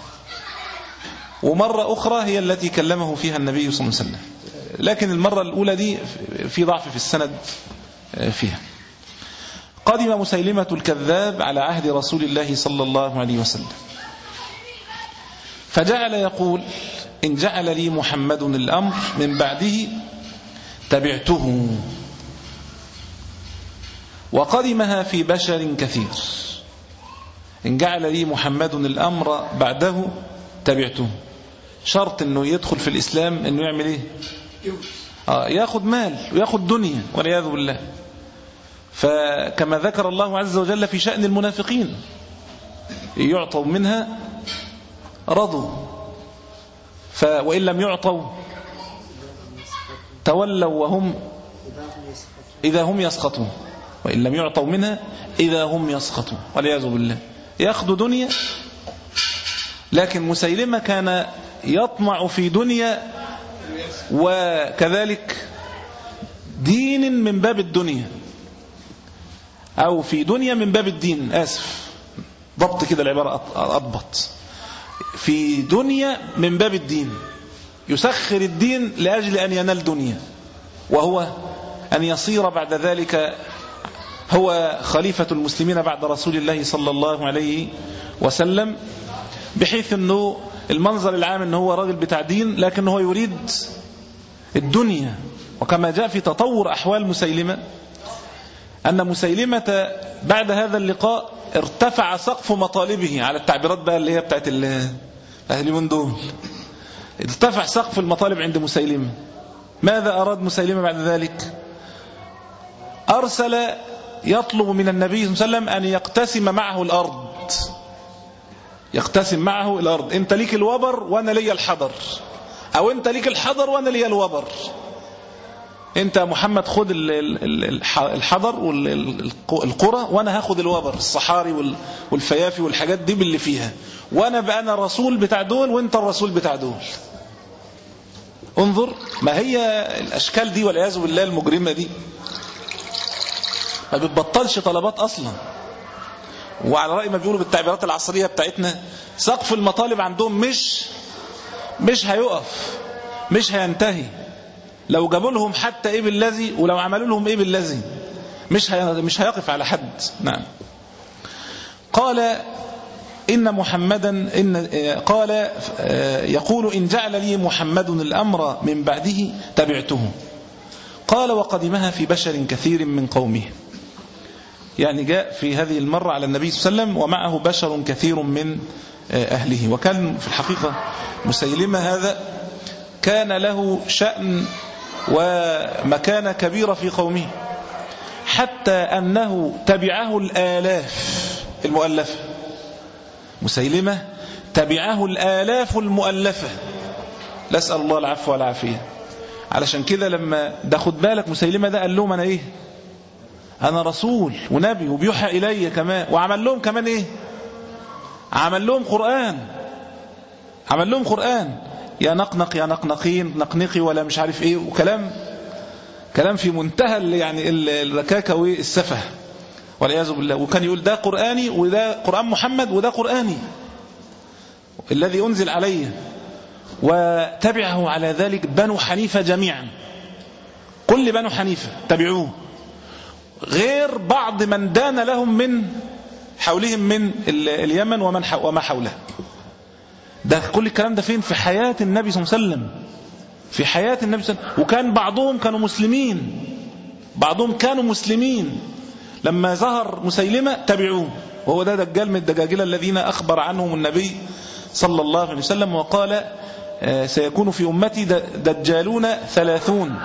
ومرة أخرى هي التي كلمه فيها النبي صلى الله عليه وسلم، لكن المرة الأولى دي في ضعف في السند فيها. قدم مسيلمة الكذاب على عهد رسول الله صلى الله عليه وسلم فجعل يقول إن جعل لي محمد الأمر من بعده تبعته. وقدمها في بشر كثير، إن جعل لي محمد الأمر بعده تبعته، شرط أنه يدخل في الإسلام أنه يعمل إيه؟ آه ياخد مال وياخد دنيا والعياذ بالله. فكما ذكر الله عز وجل في شأن المنافقين يعطوا منها رضوا، وإن لم يعطوا تولوا وهم إذا هم يسخطون، وإن لم يعطوا منها إذا هم يسخطون والعياذ بالله. ياخذوا دنيا، لكن مسيلمة كان يطمع في دنيا وكذلك دين من باب الدنيا، أو في دنيا من باب الدين، آسف ضبط كده العبارة أضبط، في دنيا من باب الدين، يسخر الدين لأجل أن ينال دنيا، وهو أن يصير بعد ذلك هو خليفة المسلمين بعد رسول الله صلى الله عليه وسلم، بحيث أنه المنظر العام أنه هو راجل بتاع دين، لكن هو يريد الدنيا. وكما جاء في تطور أحوال مسيلمة أن مسيلمة بعد هذا اللقاء ارتفع سقف مطالبه، على التعبيرات بقى اللي هي بتاعت أهل من دول، ارتفع سقف المطالب عند مسيلمة. ماذا أراد مسيلمة بعد ذلك؟ أرسل يطلب من النبي صلى الله عليه وسلم أن يقتسم معه الأرض، يقتسم معه الأرض، أنت ليك الوبر وأنا لي الحضر، أو أنت ليك الحضر وأنا لي الوبر. أنت محمد خد الحضر والقرى، وأنا هاخد الوبر، الصحاري والفيافي والحاجات دي باللي فيها، وأنا بقى أنا الرسول بتاع دول وأنت الرسول بتاع دول. انظر ما هي الأشكال دي والعياذ بالله المجرمة دي، ما بتبطلش طلبات أصلا. وعلى رأي ما بيقولوا بالتعبيرات العصرية بتاعتنا، سقف المطالب عندهم مش مش هيقف، مش هينتهي. لو جابوا لهم حتى ايه بالذي، ولو عملوا لهم ايه بالذي، مش هي مش هيقف على حد. نعم. قال إن محمدا إن قال يقول إن جعل لي محمد الأمر من بعده تبعته. قال وقدمها في بشر كثير من قومه، يعني جاء في هذه المرة على النبي صلى الله عليه وسلم ومعه بشر كثير من أهله. وكان في الحقيقة مسيلمة هذا كان له شأن ومكانة كبيرة في قومه، حتى أنه تبعه الآلاف المؤلفة. مسيلمة تبعه الآلاف المؤلفة، نسأل الله العفو والعافية. علشان كده لما ده خد بالك مسيلمة ده قال لهم أنا إيه، أنا رسول ونبي وبيوحى إلي كمان، وعمل لهم كمان إيه، عمل لهم قرآن، عمل لهم قرآن يا نقنق يا نقنقين نقنقي ولا مش عارف إيه، وكلام كلام في منتهى يعني الركاكة والسفه والعياذ بالله. وكان يقول ده قرآني وده قرآن محمد وده قرآني الذي أنزل عليه. وتبعه على ذلك بنو حنيفة جميعا، كل بنو حنيفة تبعوه، غير بعض من دان لهم من حولهم من اليمن ومن وما حوله. ده كل الكلام ده فين؟ في حياة النبي صلى الله عليه وسلم، في حياة النبي صلى الله عليه وسلم. وكان بعضهم كانوا مسلمين، بعضهم كانوا مسلمين لما ظهر مسيلمة تبعوه. وهو ده دجال من الدجاجلة الذين أخبر عنهم النبي صلى الله عليه وسلم وقال سيكون في أمتي دجالون ثلاثون،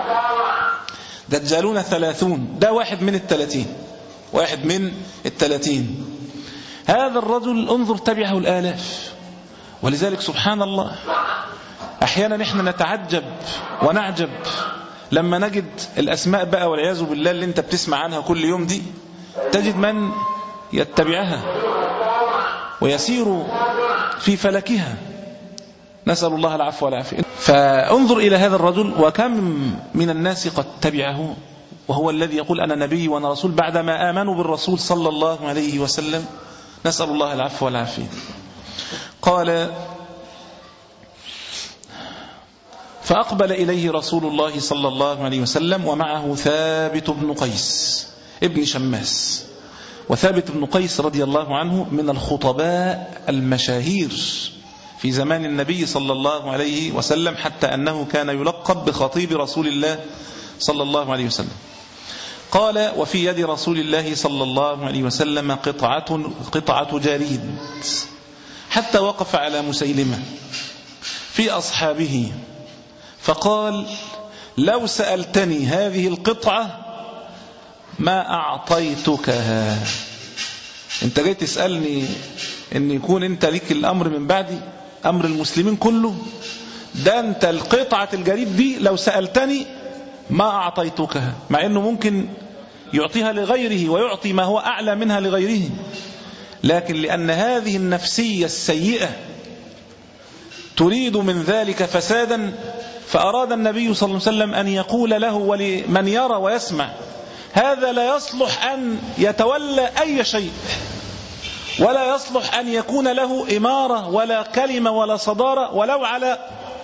دجالون ثلاثون. ده واحد من الثلاثين، واحد من الثلاثين. هذا الرجل انظر تبعه الآلاف. ولذلك سبحان الله أحيانا نحن نتعجب ونعجب لما نجد الأسماء بقى والعياذ بالله اللي انت بتسمع عنها كل يوم دي، تجد من يتبعها ويسير في فلكها، نسأل الله العفو والعافية. فانظر إلى هذا الرجل، وكم من الناس قد تبعه وهو الذي يقول أنا نبي وأنا رسول بعدما آمنوا بالرسول صلى الله عليه وسلم، نسأل الله العفو والعافية. قال فأقبل إليه رسول الله صلى الله عليه وسلم ومعه ثابت بن قيس ابن شماس. وثابت بن قيس رضي الله عنه من الخطباء المشاهير في زمان النبي صلى الله عليه وسلم، حتى أنه كان يلقب بخطيب رسول الله صلى الله عليه وسلم. قال وفي يد رسول الله صلى الله عليه وسلم قطعة, قطعة جريد، حتى وقف على مسيلمة في أصحابه فقال لو سألتني هذه القطعة ما أعطيتكها. انت جاي تسألني ان يكون انت ليك الأمر من بعدي، أمر المسلمين كله، ده انت القطعة الجريد دي لو سألتني ما أعطيتكها، مع انه ممكن يعطيها لغيره ويعطي ما هو أعلى منها لغيره، لكن لأن هذه النفسية السيئة تريد من ذلك فسادا، فأراد النبي صلى الله عليه وسلم أن يقول له ولمن يرى ويسمع هذا لا يصلح أن يتولى أي شيء، ولا يصلح أن يكون له إمارة ولا كلمة ولا صدارة ولو على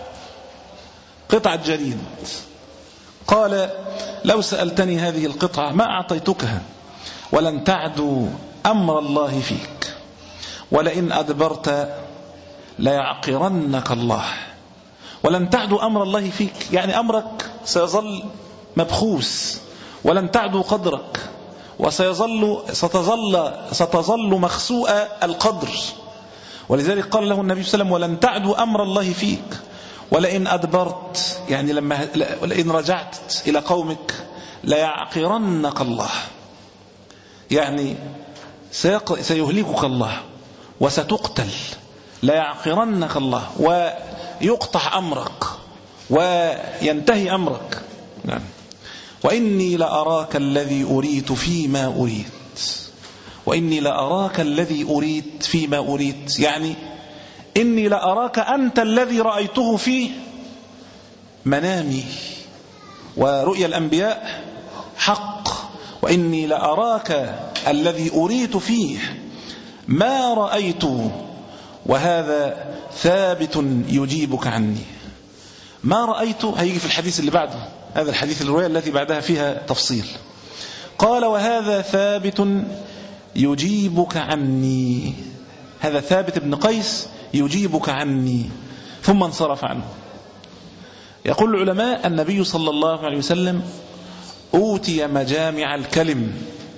قطعة جريد. قال لو سألتني هذه القطعة ما أعطيتكها ولن تعدوا أمر الله فيك ولئن أدبرت ليعقرنك الله. ولن تعدوا أمر الله فيك يعني أمرك سيظل مبخوس، ولن تعدوا قدرك، وسيظل ستظل ستظل مخسوء القدر. ولذلك قال له النبي صلى الله عليه وسلم ولن تعدوا أمر الله فيك ولئن أدبرت يعني لما لئن رجعت إلى قومك ليعقرنك الله، يعني سيهلكك الله وستقتل، ليعقرنك الله ويقطع أمرك وينتهي أمرك. نعم. وإني لأراك الذي أريت فيما أريد، وإني لأراك الذي أريد فيما أريد يعني إني لأراك أنت الذي رأيته في منامي، ورؤيا الأنبياء حق. وإني لأراك الذي أريت فيه ما رأيت، وهذا ثابت يجيبك عني. ما رأيت هيجي في الحديث اللي بعده، هذا الحديث الرواية التي بعدها فيها تفصيل. قال وهذا ثابت يجيبك عني، هذا ثابت بن قيس يجيبك عني. ثم انصرف عنه. يقول العلماء النبي صلى الله عليه وسلم أوتي مجامع الكلم،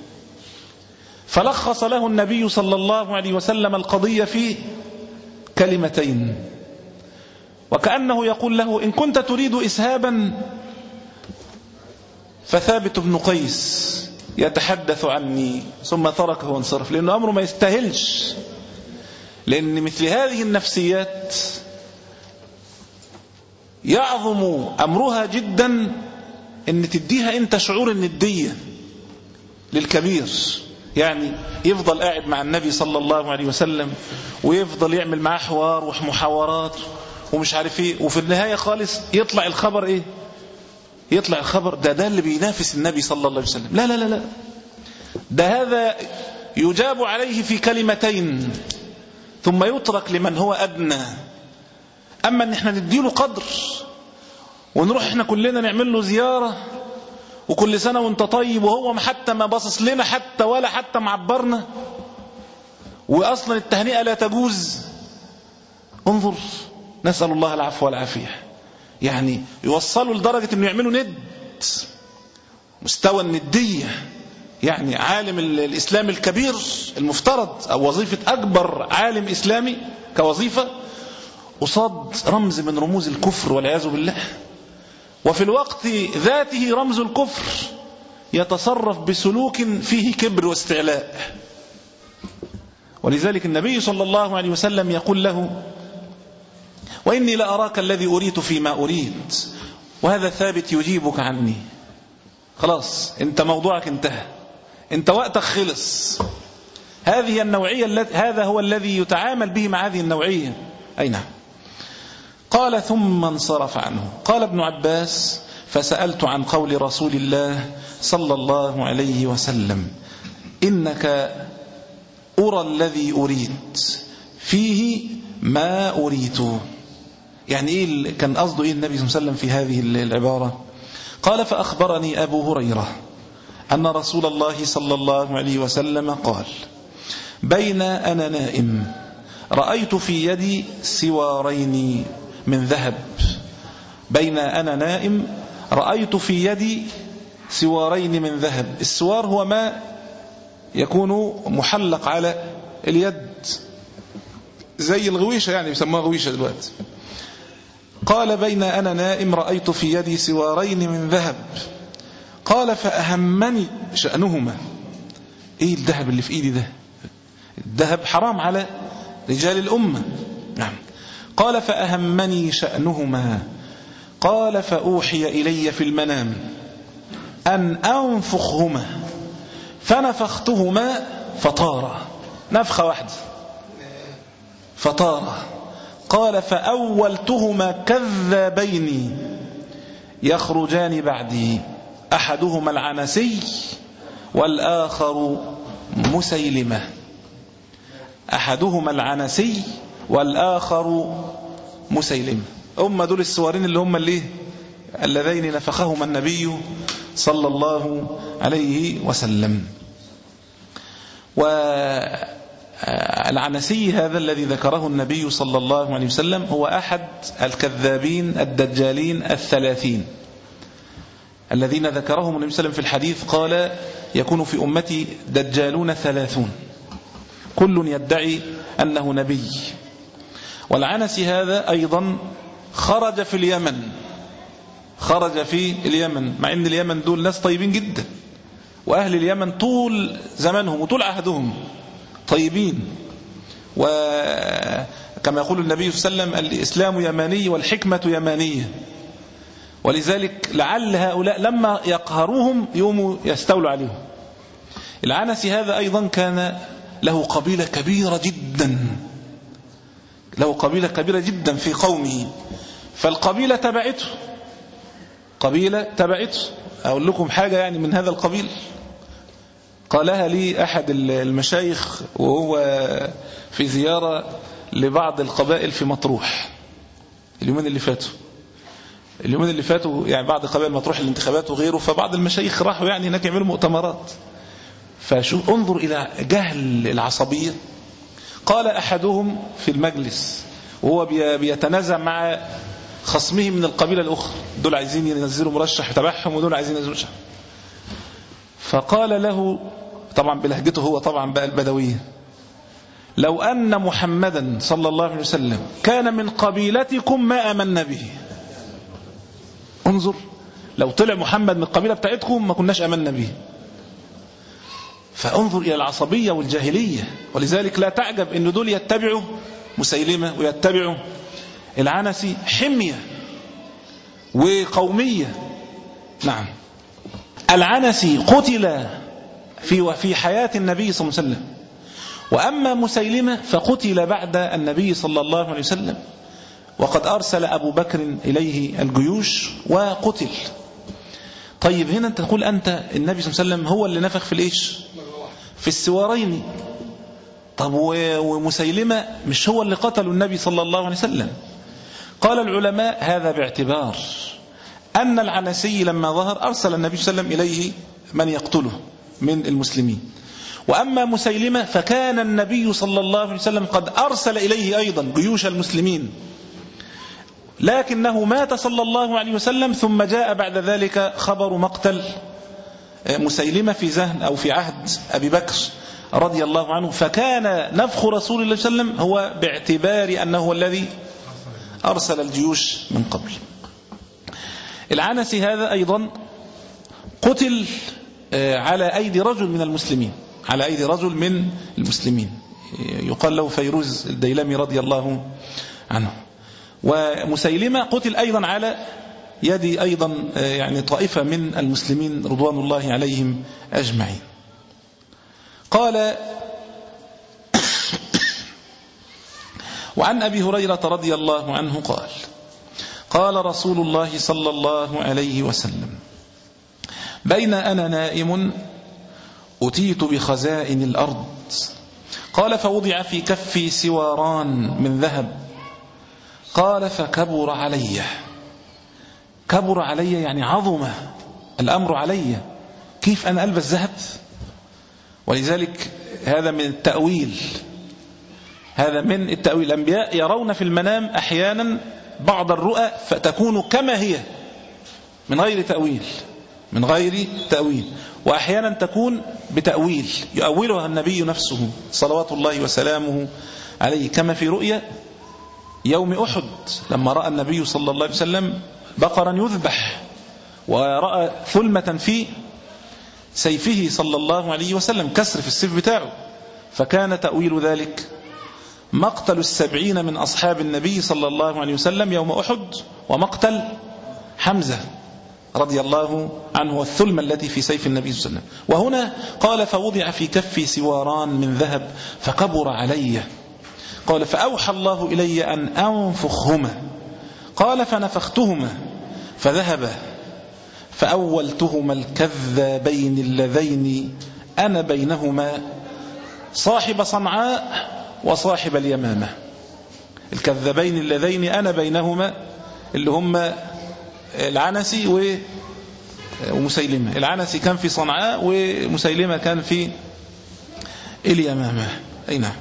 فلخص له النبي صلى الله عليه وسلم القضية في كلمتين، وكأنه يقول له إن كنت تريد إسهابا فثابت بن قيس يتحدث عني. ثم تركه وانصرف، لأنه أمره ما يستاهلش، لأن مثل هذه النفسيات يعظم أمرها جدا أن تديها أنت شعور الندية للكبير. يعني يفضل قاعد مع النبي صلى الله عليه وسلم ويفضل يعمل معاه حوار ومحاورات ومش عارف ايه، وفي النهاية خالص يطلع الخبر ايه؟ يطلع الخبر ده ده اللي بينافس النبي صلى الله عليه وسلم. لا لا لا لا، ده هذا يجاب عليه في كلمتين ثم يترك لمن هو أدنى. أما ان احنا نديله قدر ونروح احنا كلنا نعمل له زيارة وكل سنة وانت طيب، وهو حتى ما باصص لنا حتى ولا حتى معبرنا، وأصلا التهنئة لا تجوز. انظر، نسأل الله العفو والعافية. يعني يوصلوا لدرجة انه يعملوا ند، مستوى الندية. يعني عالم الإسلام الكبير المفترض أو وظيفة أكبر عالم إسلامي كوظيفة قصاد رمز من رموز الكفر والعياذ بالله، وفي الوقت ذاته رمز الكفر يتصرف بسلوك فيه كبر واستعلاء. ولذلك النبي صلى الله عليه وسلم يقول له وإني لأراك الذي أريت فيما أريد، وهذا ثابت يجيبك عني. خلاص انت موضوعك انتهى، انت وقتك خلص. هذه النوعية، هذا هو الذي يتعامل به مع هذه النوعية. أي نعم. قال ثم انصرف عنه. قال ابن عباس فسألت عن قول رسول الله صلى الله عليه وسلم إنك أرى الذي أريد فيه ما أريت. يعني إيه كان قصده إيه النبي صلى الله عليه وسلم في هذه العبارة؟ قال فأخبرني أبو هريرة أن رسول الله صلى الله عليه وسلم قال بين أنا نائم رأيت في يدي سوارين من ذهب. بين أنا نائم رأيت في يدي سوارين من ذهب. السوار هو ما يكون محلق على اليد زي الغويشة، يعني بيسموها غويشة دلوقتي. قال بين أنا نائم رأيت في يدي سوارين من ذهب. قال فأهمني شأنهما. إيه الذهب اللي في إيدي ده؟ الذهب حرام على رجال الأمة. نعم. قال فأهمني شأنهما. قال فأوحي إلي في المنام أن أنفخهما فنفختهما فطارا. نفخة واحدة فطارا. قال فأولتهما كذابين يخرجان بعدي أحدهما العنسي والآخر مسيلمة. أحدهما العنسي والآخر مسيلمة. هم دول السوارين اللي هم اللي اللذين نفخهما النبي صلى الله عليه وسلم. والعنسي هذا الذي ذكره النبي صلى الله عليه وسلم هو أحد الكذابين الدجالين الثلاثين الذين ذكرهم النبي صلى الله عليه وسلم في الحديث. قال يكون في أمتي دجالون ثلاثون كل يدعي أنه نبي. والعنسي هذا أيضا خرج في اليمن خرج في اليمن مع أن اليمن دول ناس طيبين جدا، وأهل اليمن طول زمانهم وطول عهدهم طيبين، وكما يقول النبي صلى الله عليه وسلم الإسلام يماني والحكمة يمانية، ولذلك لعل هؤلاء لما يقهروهم يوموا يستولوا عليهم. العنسي هذا أيضا كان له قبيلة كبيرة جدا له قبيلة كبيرة جدا في قومه، فالقبيلة تبعته قبيلة تبعته أقول لكم حاجة يعني من هذا القبيل قالها لي أحد المشايخ وهو في زيارة لبعض القبائل في مطروح اليومين اللي فاتوا اليومين اللي فاتوا يعني بعض قبائل مطروح الانتخابات وغيره، فبعض المشايخ راحوا يعني هناك يعملوا مؤتمرات. فشوف انظر إلى جهل العصبية. قال أحدهم في المجلس وهو بيتنازع مع خصمه من القبيلة الأخرى، دول عايزين ينزلوا مرشح تبعهم ودول عايزين ينزلوا مرشح، فقال له طبعا بلهجته هو طبعا بقى البدوية: لو أن محمدا صلى الله عليه وسلم كان من قبيلتكم ما آمنا به. انظر، لو طلع محمد من القبيلة بتاعتكم ما كناش آمنا به. فانظر إلى العصبية والجاهلية. ولذلك لا تعجب أن دول يتبعوا مسيلمة ويتبعوا العنسي حمية وقومية. نعم، العنسي قتل في وفي حياة النبي صلى الله عليه وسلم، وأما مسيلمة فقتل بعد النبي صلى الله عليه وسلم، وقد أرسل أبو بكر إليه الجيوش وقتل. طيب هنا أنت تقول أنت النبي صلى الله عليه وسلم هو اللي نفخ في الإيش؟ في السوارين. طب ومسيلمة مش هو اللي قتل النبي صلى الله عليه وسلم؟ قال العلماء هذا باعتبار أن العنسي لما ظهر أرسل النبي صلى الله عليه وسلم إليه من يقتله من المسلمين، وأما مسيلمة فكان النبي صلى الله عليه وسلم قد أرسل إليه أيضا جيوش المسلمين، لكنه مات صلى الله عليه وسلم، ثم جاء بعد ذلك خبر مقتل مسيلمة في زهن أو في عهد أبي بكر رضي الله عنه، فكان نفخ رسول الله صلى الله عليه وسلم هو باعتبار أنه هو الذي أرسل الجيوش من قبل. العنسي هذا أيضا قتل على أيدي رجل من المسلمين على أيدي رجل من المسلمين يقال له فيروز الديلمي رضي الله عنه. ومسيلمة قتل أيضا على يد أيضا يعني طائفة من المسلمين رضوان الله عليهم أجمعين. قال: وعن أبي هريرة رضي الله عنه قال: قال رسول الله صلى الله عليه وسلم: بين أنا نائم أتيت بخزائن الأرض، قال فوضع في كفي سواران من ذهب، قال فكبر علي. كبر علي يعني عظم الأمر علي، كيف أنا ألبس ذهب؟ ولذلك هذا من التأويل هذا من التأويل الأنبياء يرون في المنام أحيانا بعض الرؤى فتكون كما هي من غير تأويل من غير تأويل وأحيانا تكون بتأويل يؤولها النبي نفسه صلوات الله وسلامه عليه، كما في رؤيا يوم أحد لما رأى النبي صلى الله عليه وسلم بقرا يذبح، ورأى ثلمة في سيفه صلى الله عليه وسلم، كسر في السيف بتاعه، فكان تأويل ذلك مقتل السبعين من أصحاب النبي صلى الله عليه وسلم يوم أحد، ومقتل حمزة رضي الله عنه والثلمة التي في سيف النبي صلى الله عليه وسلم. وهنا قال فوضع في كفي سواران من ذهب فكبر علي، قال فأوحى الله إلي أن أنفخهما، قال فنفختهما فذهبا، فأولتهما الكذابين اللذين أنا بينهما صاحب صنعاء وصاحب اليمامة. الكذابين اللذين أنا بينهما اللي هم العنسي ومسيلمة. العنسي كان في صنعاء ومسيلمة كان في اليمامة. أي نعم.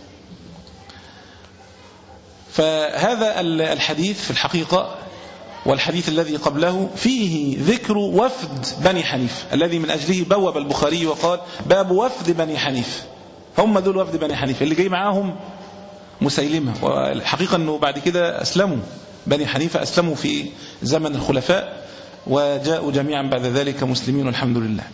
فهذا الحديث في الحقيقة والحديث الذي قبله فيه ذكر وفد بني حنيف الذي من أجله بوب البخاري وقال باب وفد بني حنيف. هم دول وفد بني حنيف اللي جاي معاهم مسيلمة، والحقيقة أنه بعد كده أسلموا بني حنيفة، أسلموا في زمن الخلفاء وجاءوا جميعا بعد ذلك مسلمين والحمد لله.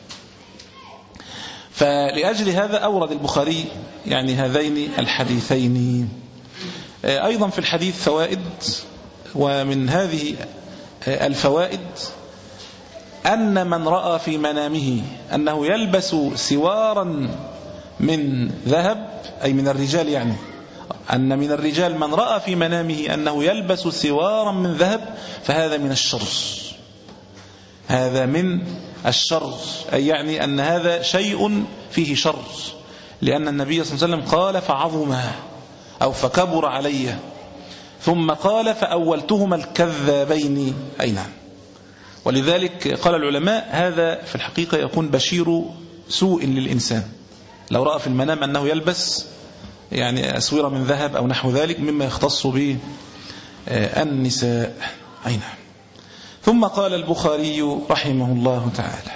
فلأجل هذا أورد البخاري يعني هذين الحديثين. أيضا في الحديث فوائد، ومن هذه الفوائد أن من رأى في منامه أنه يلبس سوارا من ذهب، أي من الرجال، يعني أن من الرجال من رأى في منامه أنه يلبس سوارا من ذهب فهذا من الشر، هذا من الشر، أي يعني أن هذا شيء فيه شر، لأن النبي صلى الله عليه وسلم قال فعظمها أو فكبر علي، ثم قال فأولتهما الكذابين. أي نعم. ولذلك قال العلماء هذا في الحقيقة يكون بشير سوء للإنسان لو رأى في المنام أنه يلبس يعني أسورة من ذهب أو نحو ذلك مما يختص به النساء. أي نعم. ثم قال البخاري رحمه الله تعالى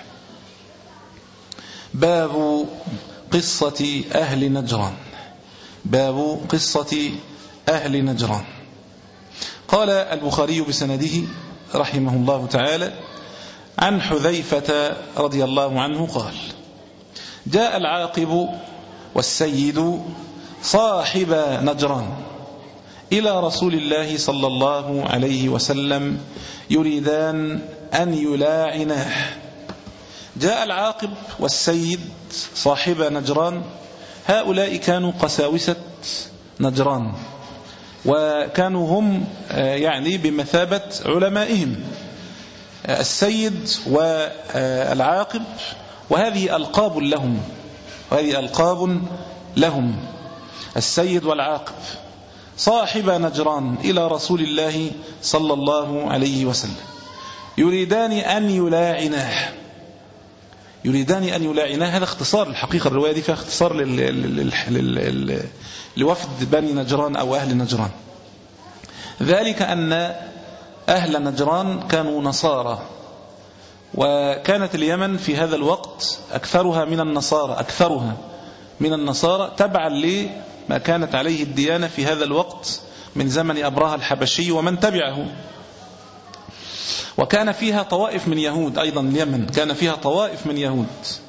باب قصة أهل نجران. باب قصة أهل نجران. قال البخاري بسنده رحمه الله تعالى عن حذيفة رضي الله عنه قال جاء العاقب والسيد صاحب نجران إلى رسول الله صلى الله عليه وسلم يريدان أن يلاعناه. جاء العاقب والسيد صاحب نجران، هؤلاء كانوا قساوسة نجران، وكانوا هم يعني بمثابة علمائهم السيد والعاقب، وهذه ألقاب لهم، وهذه ألقاب لهم السيد والعاقب. صاحب نجران إلى رسول الله صلى الله عليه وسلم يريدان أن يلاعناه. يريدان أن يلاعناه، هذا اختصار الحقيقة، الرواية دي فيها اختصار لل... لل... لل... لوفد بني نجران أو أهل نجران. ذلك أن أهل نجران كانوا نصارى، وكانت اليمن في هذا الوقت أكثرها من النصارى أكثرها من النصارى تبعا لما كانت عليه الديانة في هذا الوقت من زمن أبرهة الحبشي ومن تبعه. وكان فيها طوائف من يهود أيضا، اليمن كان فيها طوائف من يهود.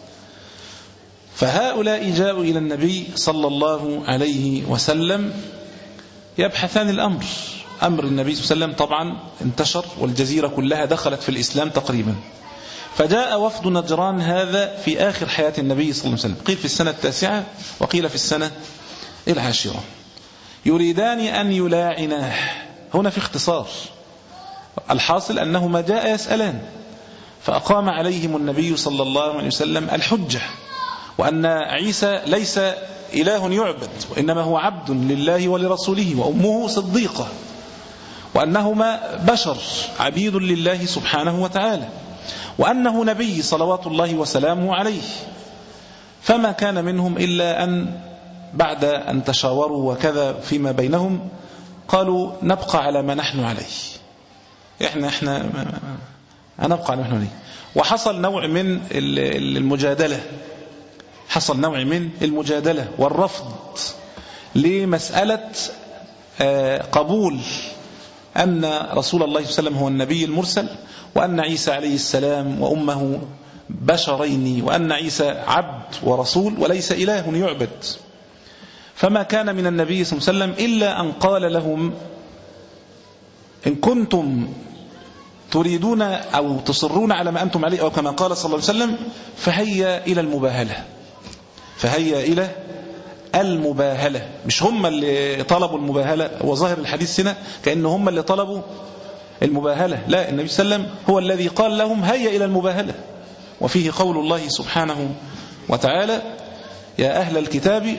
فهؤلاء جاءوا إلى النبي صلى الله عليه وسلم يبحثان الأمر. أمر النبي صلى الله عليه وسلم طبعا انتشر، والجزيرة كلها دخلت في الإسلام تقريبا. فجاء وفد نجران هذا في آخر حياة النبي صلى الله عليه وسلم، قيل في السنة التاسعة وقيل في السنة العاشرة. يريدان أن يلاعناه. هنا في اختصار، الحاصل أنهما جاء يسألان، فأقام عليهم النبي صلى الله عليه وسلم الحجة، وأن عيسى ليس إله يعبد، وإنما هو عبد لله ولرسوله، وأمه صديقة، وأنهما بشر عبيد لله سبحانه وتعالى، وأنه نبي صلوات الله وسلامه عليه. فما كان منهم إلا أن بعد أن تشاوروا وكذا فيما بينهم قالوا نبقى على ما نحن عليه، إحنا إحنا هنبقى على ما نحن عليه. وحصل نوع من المجادلة، حصل نوع من المجادلة والرفض لمسألة قبول أن رسول الله صلى الله عليه وسلم هو النبي المرسل، وأن عيسى عليه السلام وأمه بشرين، وأن عيسى عبد ورسول وليس إله يعبد. فما كان من النبي صلى الله عليه وسلم إلا أن قال لهم إن كنتم تريدون أو تصرون على ما أنتم عليه، أو كما قال صلى الله عليه وسلم فهيا إلى المباهلة، فهيا إلى المباهلة. مش هم اللي طلبوا المباهلة، وظاهر الحديث هنا كأن هم اللي طلبوا المباهلة، لا، النبي صلى الله عليه وسلم هو الذي قال لهم هيا إلى المباهلة. وفيه قول الله سبحانه وتعالى يا أهل الكتاب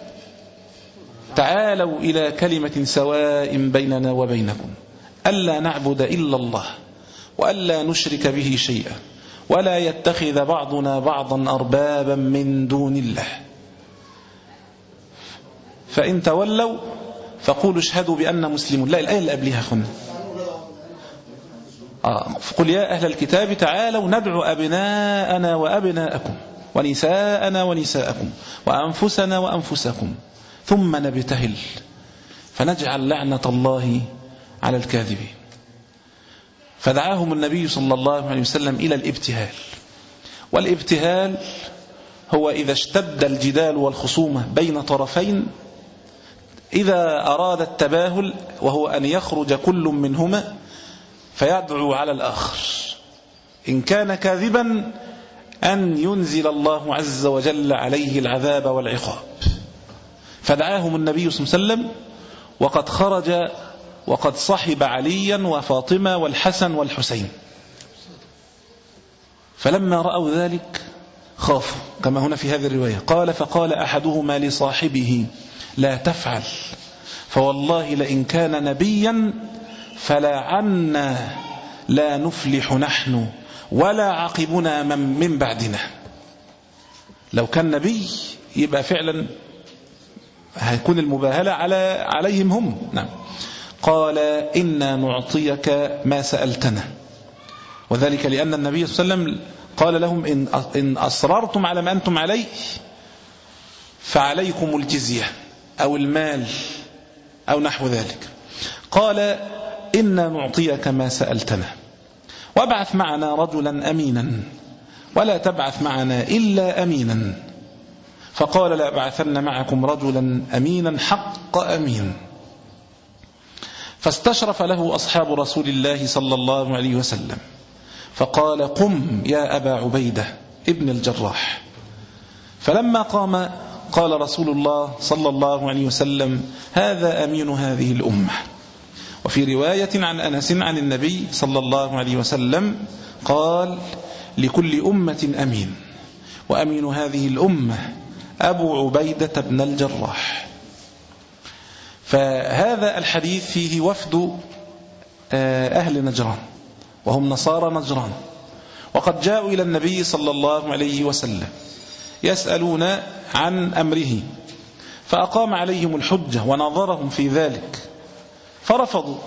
تعالوا إلى كلمة سواء بيننا وبينكم ألا نعبد إلا الله وألا نشرك به شيئا ولا يتخذ بعضنا بعضا أربابا من دون الله. فإن تولوا فقولوا اشهدوا بأننا مسلمون. لا، الآية اللي قبلها خلنا آه. قل يا أهل الكتاب تعالوا ندعو أبناءنا وأبناءكم ونساءنا ونساءكم وأنفسنا وأنفسكم ثم نبتهل فنجعل لعنة الله على الكاذبين. فدعاهم النبي صلى الله عليه وسلم إلى الابتهال. والابتهال هو إذا اشتد الجدال والخصومة بين طرفين، إذا أراد التباهل وهو أن يخرج كل منهما فيدعو على الآخر، إن كان كاذبا أن ينزل الله عز وجل عليه العذاب والعقاب. فدعاهم النبي صلى الله عليه وسلم وقد خرج وقد صحب عليا وفاطمة والحسن والحسين، فلما رأوا ذلك خافوا كما هنا في هذه الرواية. قال فقال أحدهما لصاحبه لا تفعل فوالله لئن كان نبيا فلا عنا لا نفلح نحن ولا عقبنا من, من بعدنا. لو كان نبي يبقى فعلا هيكون المباهلة على عليهم هم. نعم. قال إنا نعطيك ما سألتنا، وذلك لأن النبي صلى الله عليه وسلم قال لهم إن, إن أصررتم على ما أنتم عليه فعليكم الجزية أو المال أو نحو ذلك. قال إنا نعطيك ما سألتنا وابعث معنا رجلا أمينا ولا تبعث معنا إلا أمينا. فقال لا أبعثن معكم رجلا أمينا حق أمين. فاستشرف له أصحاب رسول الله صلى الله عليه وسلم فقال قم يا أبا عبيدة ابن الجراح. فلما قام قال رسول الله صلى الله عليه وسلم هذا أمين هذه الأمة. وفي رواية عن أنس عن النبي صلى الله عليه وسلم قال لكل أمة أمين وأمين هذه الأمة أبو عبيدة بن الجراح. فهذا الحديث فيه وفد أهل نجران وهم نصارى نجران، وقد جاءوا إلى النبي صلى الله عليه وسلم يسألون عن أمره، فأقام عليهم الحجة ونظرهم في ذلك فرفضوا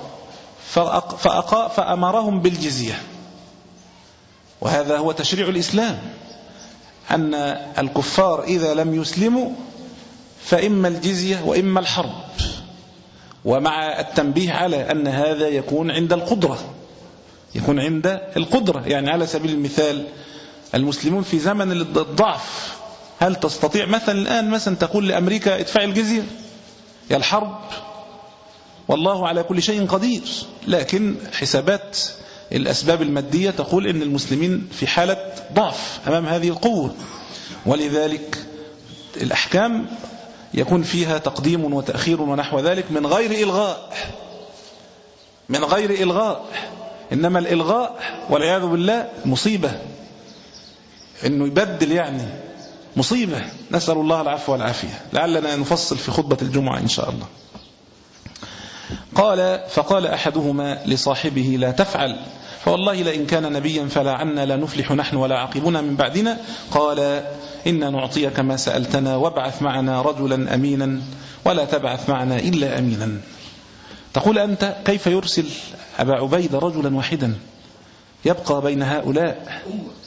فأمرهم بالجزية. وهذا هو تشريع الإسلام، أن الكفار إذا لم يسلموا فإما الجزية وإما الحرب، ومع التنبيه على أن هذا يكون عند القدرة يكون عند القدرة. يعني على سبيل المثال المسلمون في زمن الضعف، هل تستطيع مثلا الآن مثلا تقول لأمريكا ادفع الجزية يا الحرب؟ والله على كل شيء قدير، لكن حسابات الأسباب المادية تقول إن المسلمين في حالة ضعف أمام هذه القوة، ولذلك الأحكام يكون فيها تقديم وتأخير ونحو ذلك من غير إلغاء من غير إلغاء إنما الإلغاء والعياذ بالله مصيبة، إنه يبدل يعني مصيبة. نسأل الله العفو والعافية، لعلنا نفصل في خطبة الجمعة إن شاء الله. قال فقال أحدهما لصاحبه لا تفعل فوالله لئن كان نبيا فلا عنا لا نفلح نحن ولا عقبنا من بعدنا. قال إنا نعطيك ما سألتنا وابعث معنا رجلا أمينا ولا تبعث معنا إلا أمينا. تقول أنت كيف يرسل أبا عبيدة رجلا واحدا يبقى بين هؤلاء؟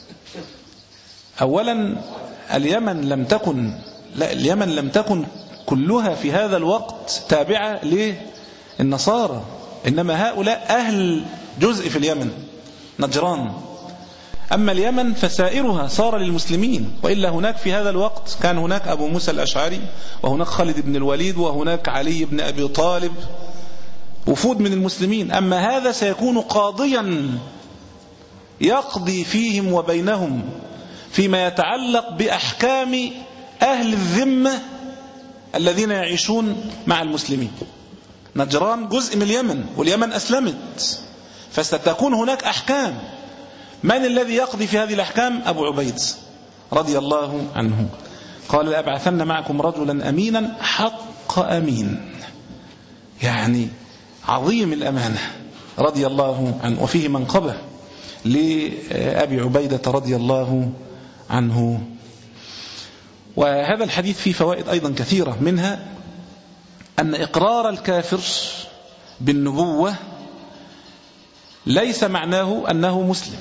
أولا اليمن لم تكن لا اليمن لم تكن كلها في هذا الوقت تابعة للنصارى، إنما هؤلاء أهل جزء في اليمن نجران، أما اليمن فسائرها صار للمسلمين. وإلا هناك في هذا الوقت كان هناك أبو موسى الأشعري وهناك خالد بن الوليد وهناك علي بن أبي طالب، وفود من المسلمين. أما هذا سيكون قاضيا يقضي فيهم وبينهم فيما يتعلق بأحكام أهل الذمة الذين يعيشون مع المسلمين. نجران جزء من اليمن واليمن أسلمت، فستكون هناك أحكام. من الذي يقضي في هذه الأحكام؟ أبو عبيد رضي الله عنه. قال لأبعثن معكم رجلا أمينا حق أمين، يعني عظيم الأمانة رضي الله عنه. وفيه منقبة لأبي عبيدة رضي الله عنه. وهذا الحديث فيه فوائد أيضا كثيرة، منها أن إقرار الكافر بالنبوة ليس معناه أنه مسلم.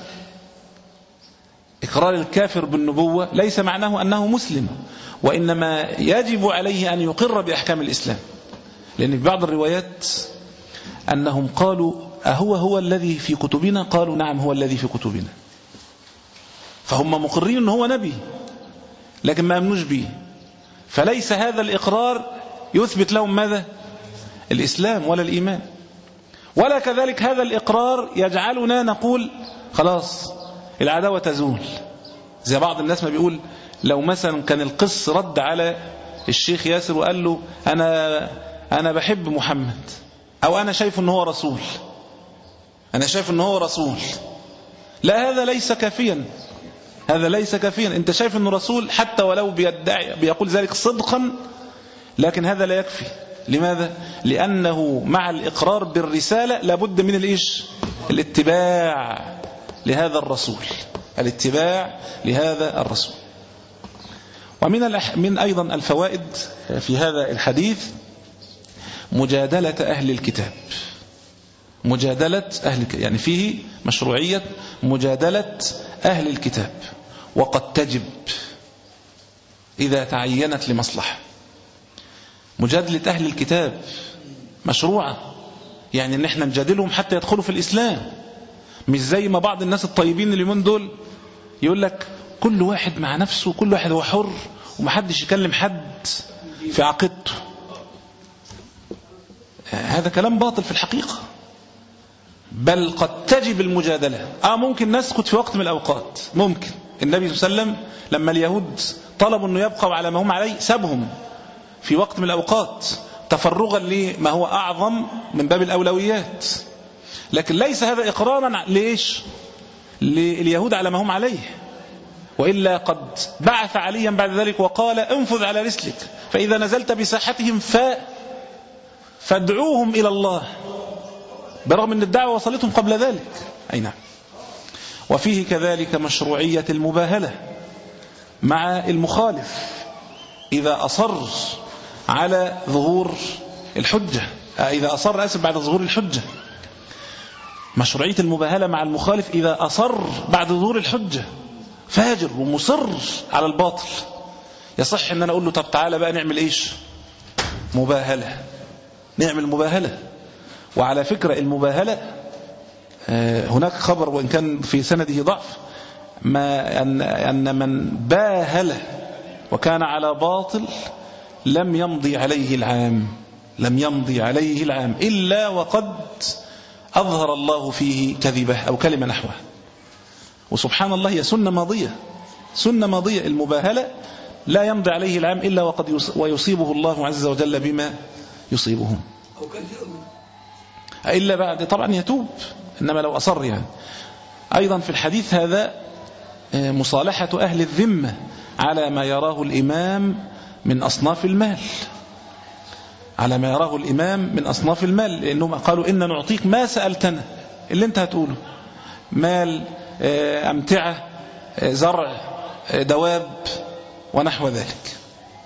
إقرار الكافر بالنبوة ليس معناه أنه مسلم، وإنما يجب عليه أن يقر بأحكام الإسلام. لأن في بعض الروايات أنهم قالوا أهو هو الذي في كتبنا؟ قالوا نعم هو الذي في كتبنا. فهم مقرين أنه هو نبي لكن ما أمنوش به، فليس هذا الإقرار يثبت لهم ماذا؟ الإسلام ولا الإيمان. ولا كذلك هذا الإقرار يجعلنا نقول خلاص العداوة تزول. زي بعض الناس ما بيقول لو مثلا كان القس رد على الشيخ ياسر وقال له أنا, أنا بحب محمد، أو أنا شايف أنه هو رسول، أنا شايف أنه هو رسول، لا هذا ليس كافيا، هذا ليس كافيا. أنت شايف أنه رسول حتى ولو بيدعي بيقول ذلك صدقا، لكن هذا لا يكفي. لماذا؟ لأنه مع الإقرار بالرسالة لابد من الإيش؟ الاتباع لهذا الرسول، الاتباع لهذا الرسول. ومن الأح... من أيضا الفوائد في هذا الحديث مجادلة أهل الكتاب. مجادلة أهل الكتاب يعني فيه مشروعية مجادلة أهل الكتاب، وقد تجب إذا تعينت لمصلحة. مجادلة أهل الكتاب مشروعة، يعني ان احنا نجادلهم حتى يدخلوا في الإسلام، مش زي ما بعض الناس الطيبين اليومين دول يقول لك كل واحد مع نفسه، كل واحد هو حر ومحدش يكلم حد في عقيدته. هذا كلام باطل في الحقيقة، بل قد تجب المجادلة. آه ممكن نسكت في وقت من الأوقات، ممكن. النبي صلى الله عليه وسلم لما اليهود طلبوا أنه يبقوا على ما هم عليه سابهم في وقت من الأوقات تفرغا لما هو أعظم من باب الأولويات، لكن ليس هذا إقرارا ليش؟ لليهود على ما هم عليه، وإلا قد بعث عليا بعد ذلك وقال انفذ على رسلك فإذا نزلت بساحتهم ف... فادعوهم إلى الله، برغم أن الدعوة وصلتهم قبل ذلك. أي نعم. وفيه كذلك مشروعية المباهلة مع المخالف إذا أصر على ظهور الحجة، إذا أصر أسف بعد ظهور الحجة. مشروعية المباهلة مع المخالف إذا أصر بعد ظهور الحجة، فاجر ومصر على الباطل، يصح أن أنا أقول له طب تعالى بقى نعمل إيش؟ مباهلة، نعمل مباهلة. وعلى فكرة المباهلة هناك خبر وإن كان في سنده ضعف، ما أن, أن من باهل وكان على باطل لم يمضي عليه العام، لم يمضي عليه العام إلا وقد أظهر الله فيه كذبه أو كلمة نحوه. وسبحان الله هي سنة ماضية، سنة ماضية. المباهلة لا يمضي عليه العام إلا وقد ويصيبه الله عز وجل بما يصيبه، إلا بعد طبعا يتوب، إنما لو أصر يعني. أيضا في الحديث هذا مصالحة أهل الذمة على ما يراه الإمام من أصناف المال، على ما يراه الإمام من أصناف المال، لأنهم قالوا إن نعطيك ما سألتنا، اللي انت هتقوله، مال، أمتعة، زرع، دواب ونحو ذلك.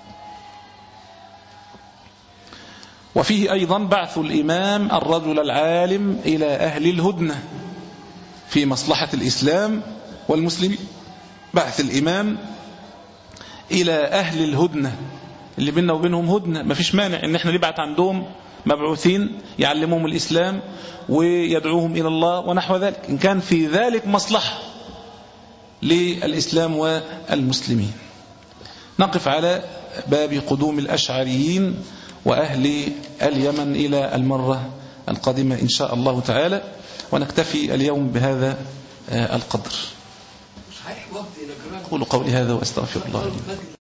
وفيه أيضا بعث الإمام الرجل العالم إلى أهل الهدنة في مصلحة الإسلام والمسلمين. بعث الإمام إلى أهل الهدنة اللي بيننا وبينهم هدنة، ما فيش مانع إن احنا نبعث عندهم مبعوثين يعلمهم الإسلام ويدعوهم إلى الله ونحو ذلك، إن كان في ذلك مصلحة للإسلام والمسلمين. نقف على باب قدوم الأشعريين وأهل اليمن إلى المرة القادمة إن شاء الله تعالى، ونكتفي اليوم بهذا القدر. قولوا قولي هذا وأستغفر الله لي.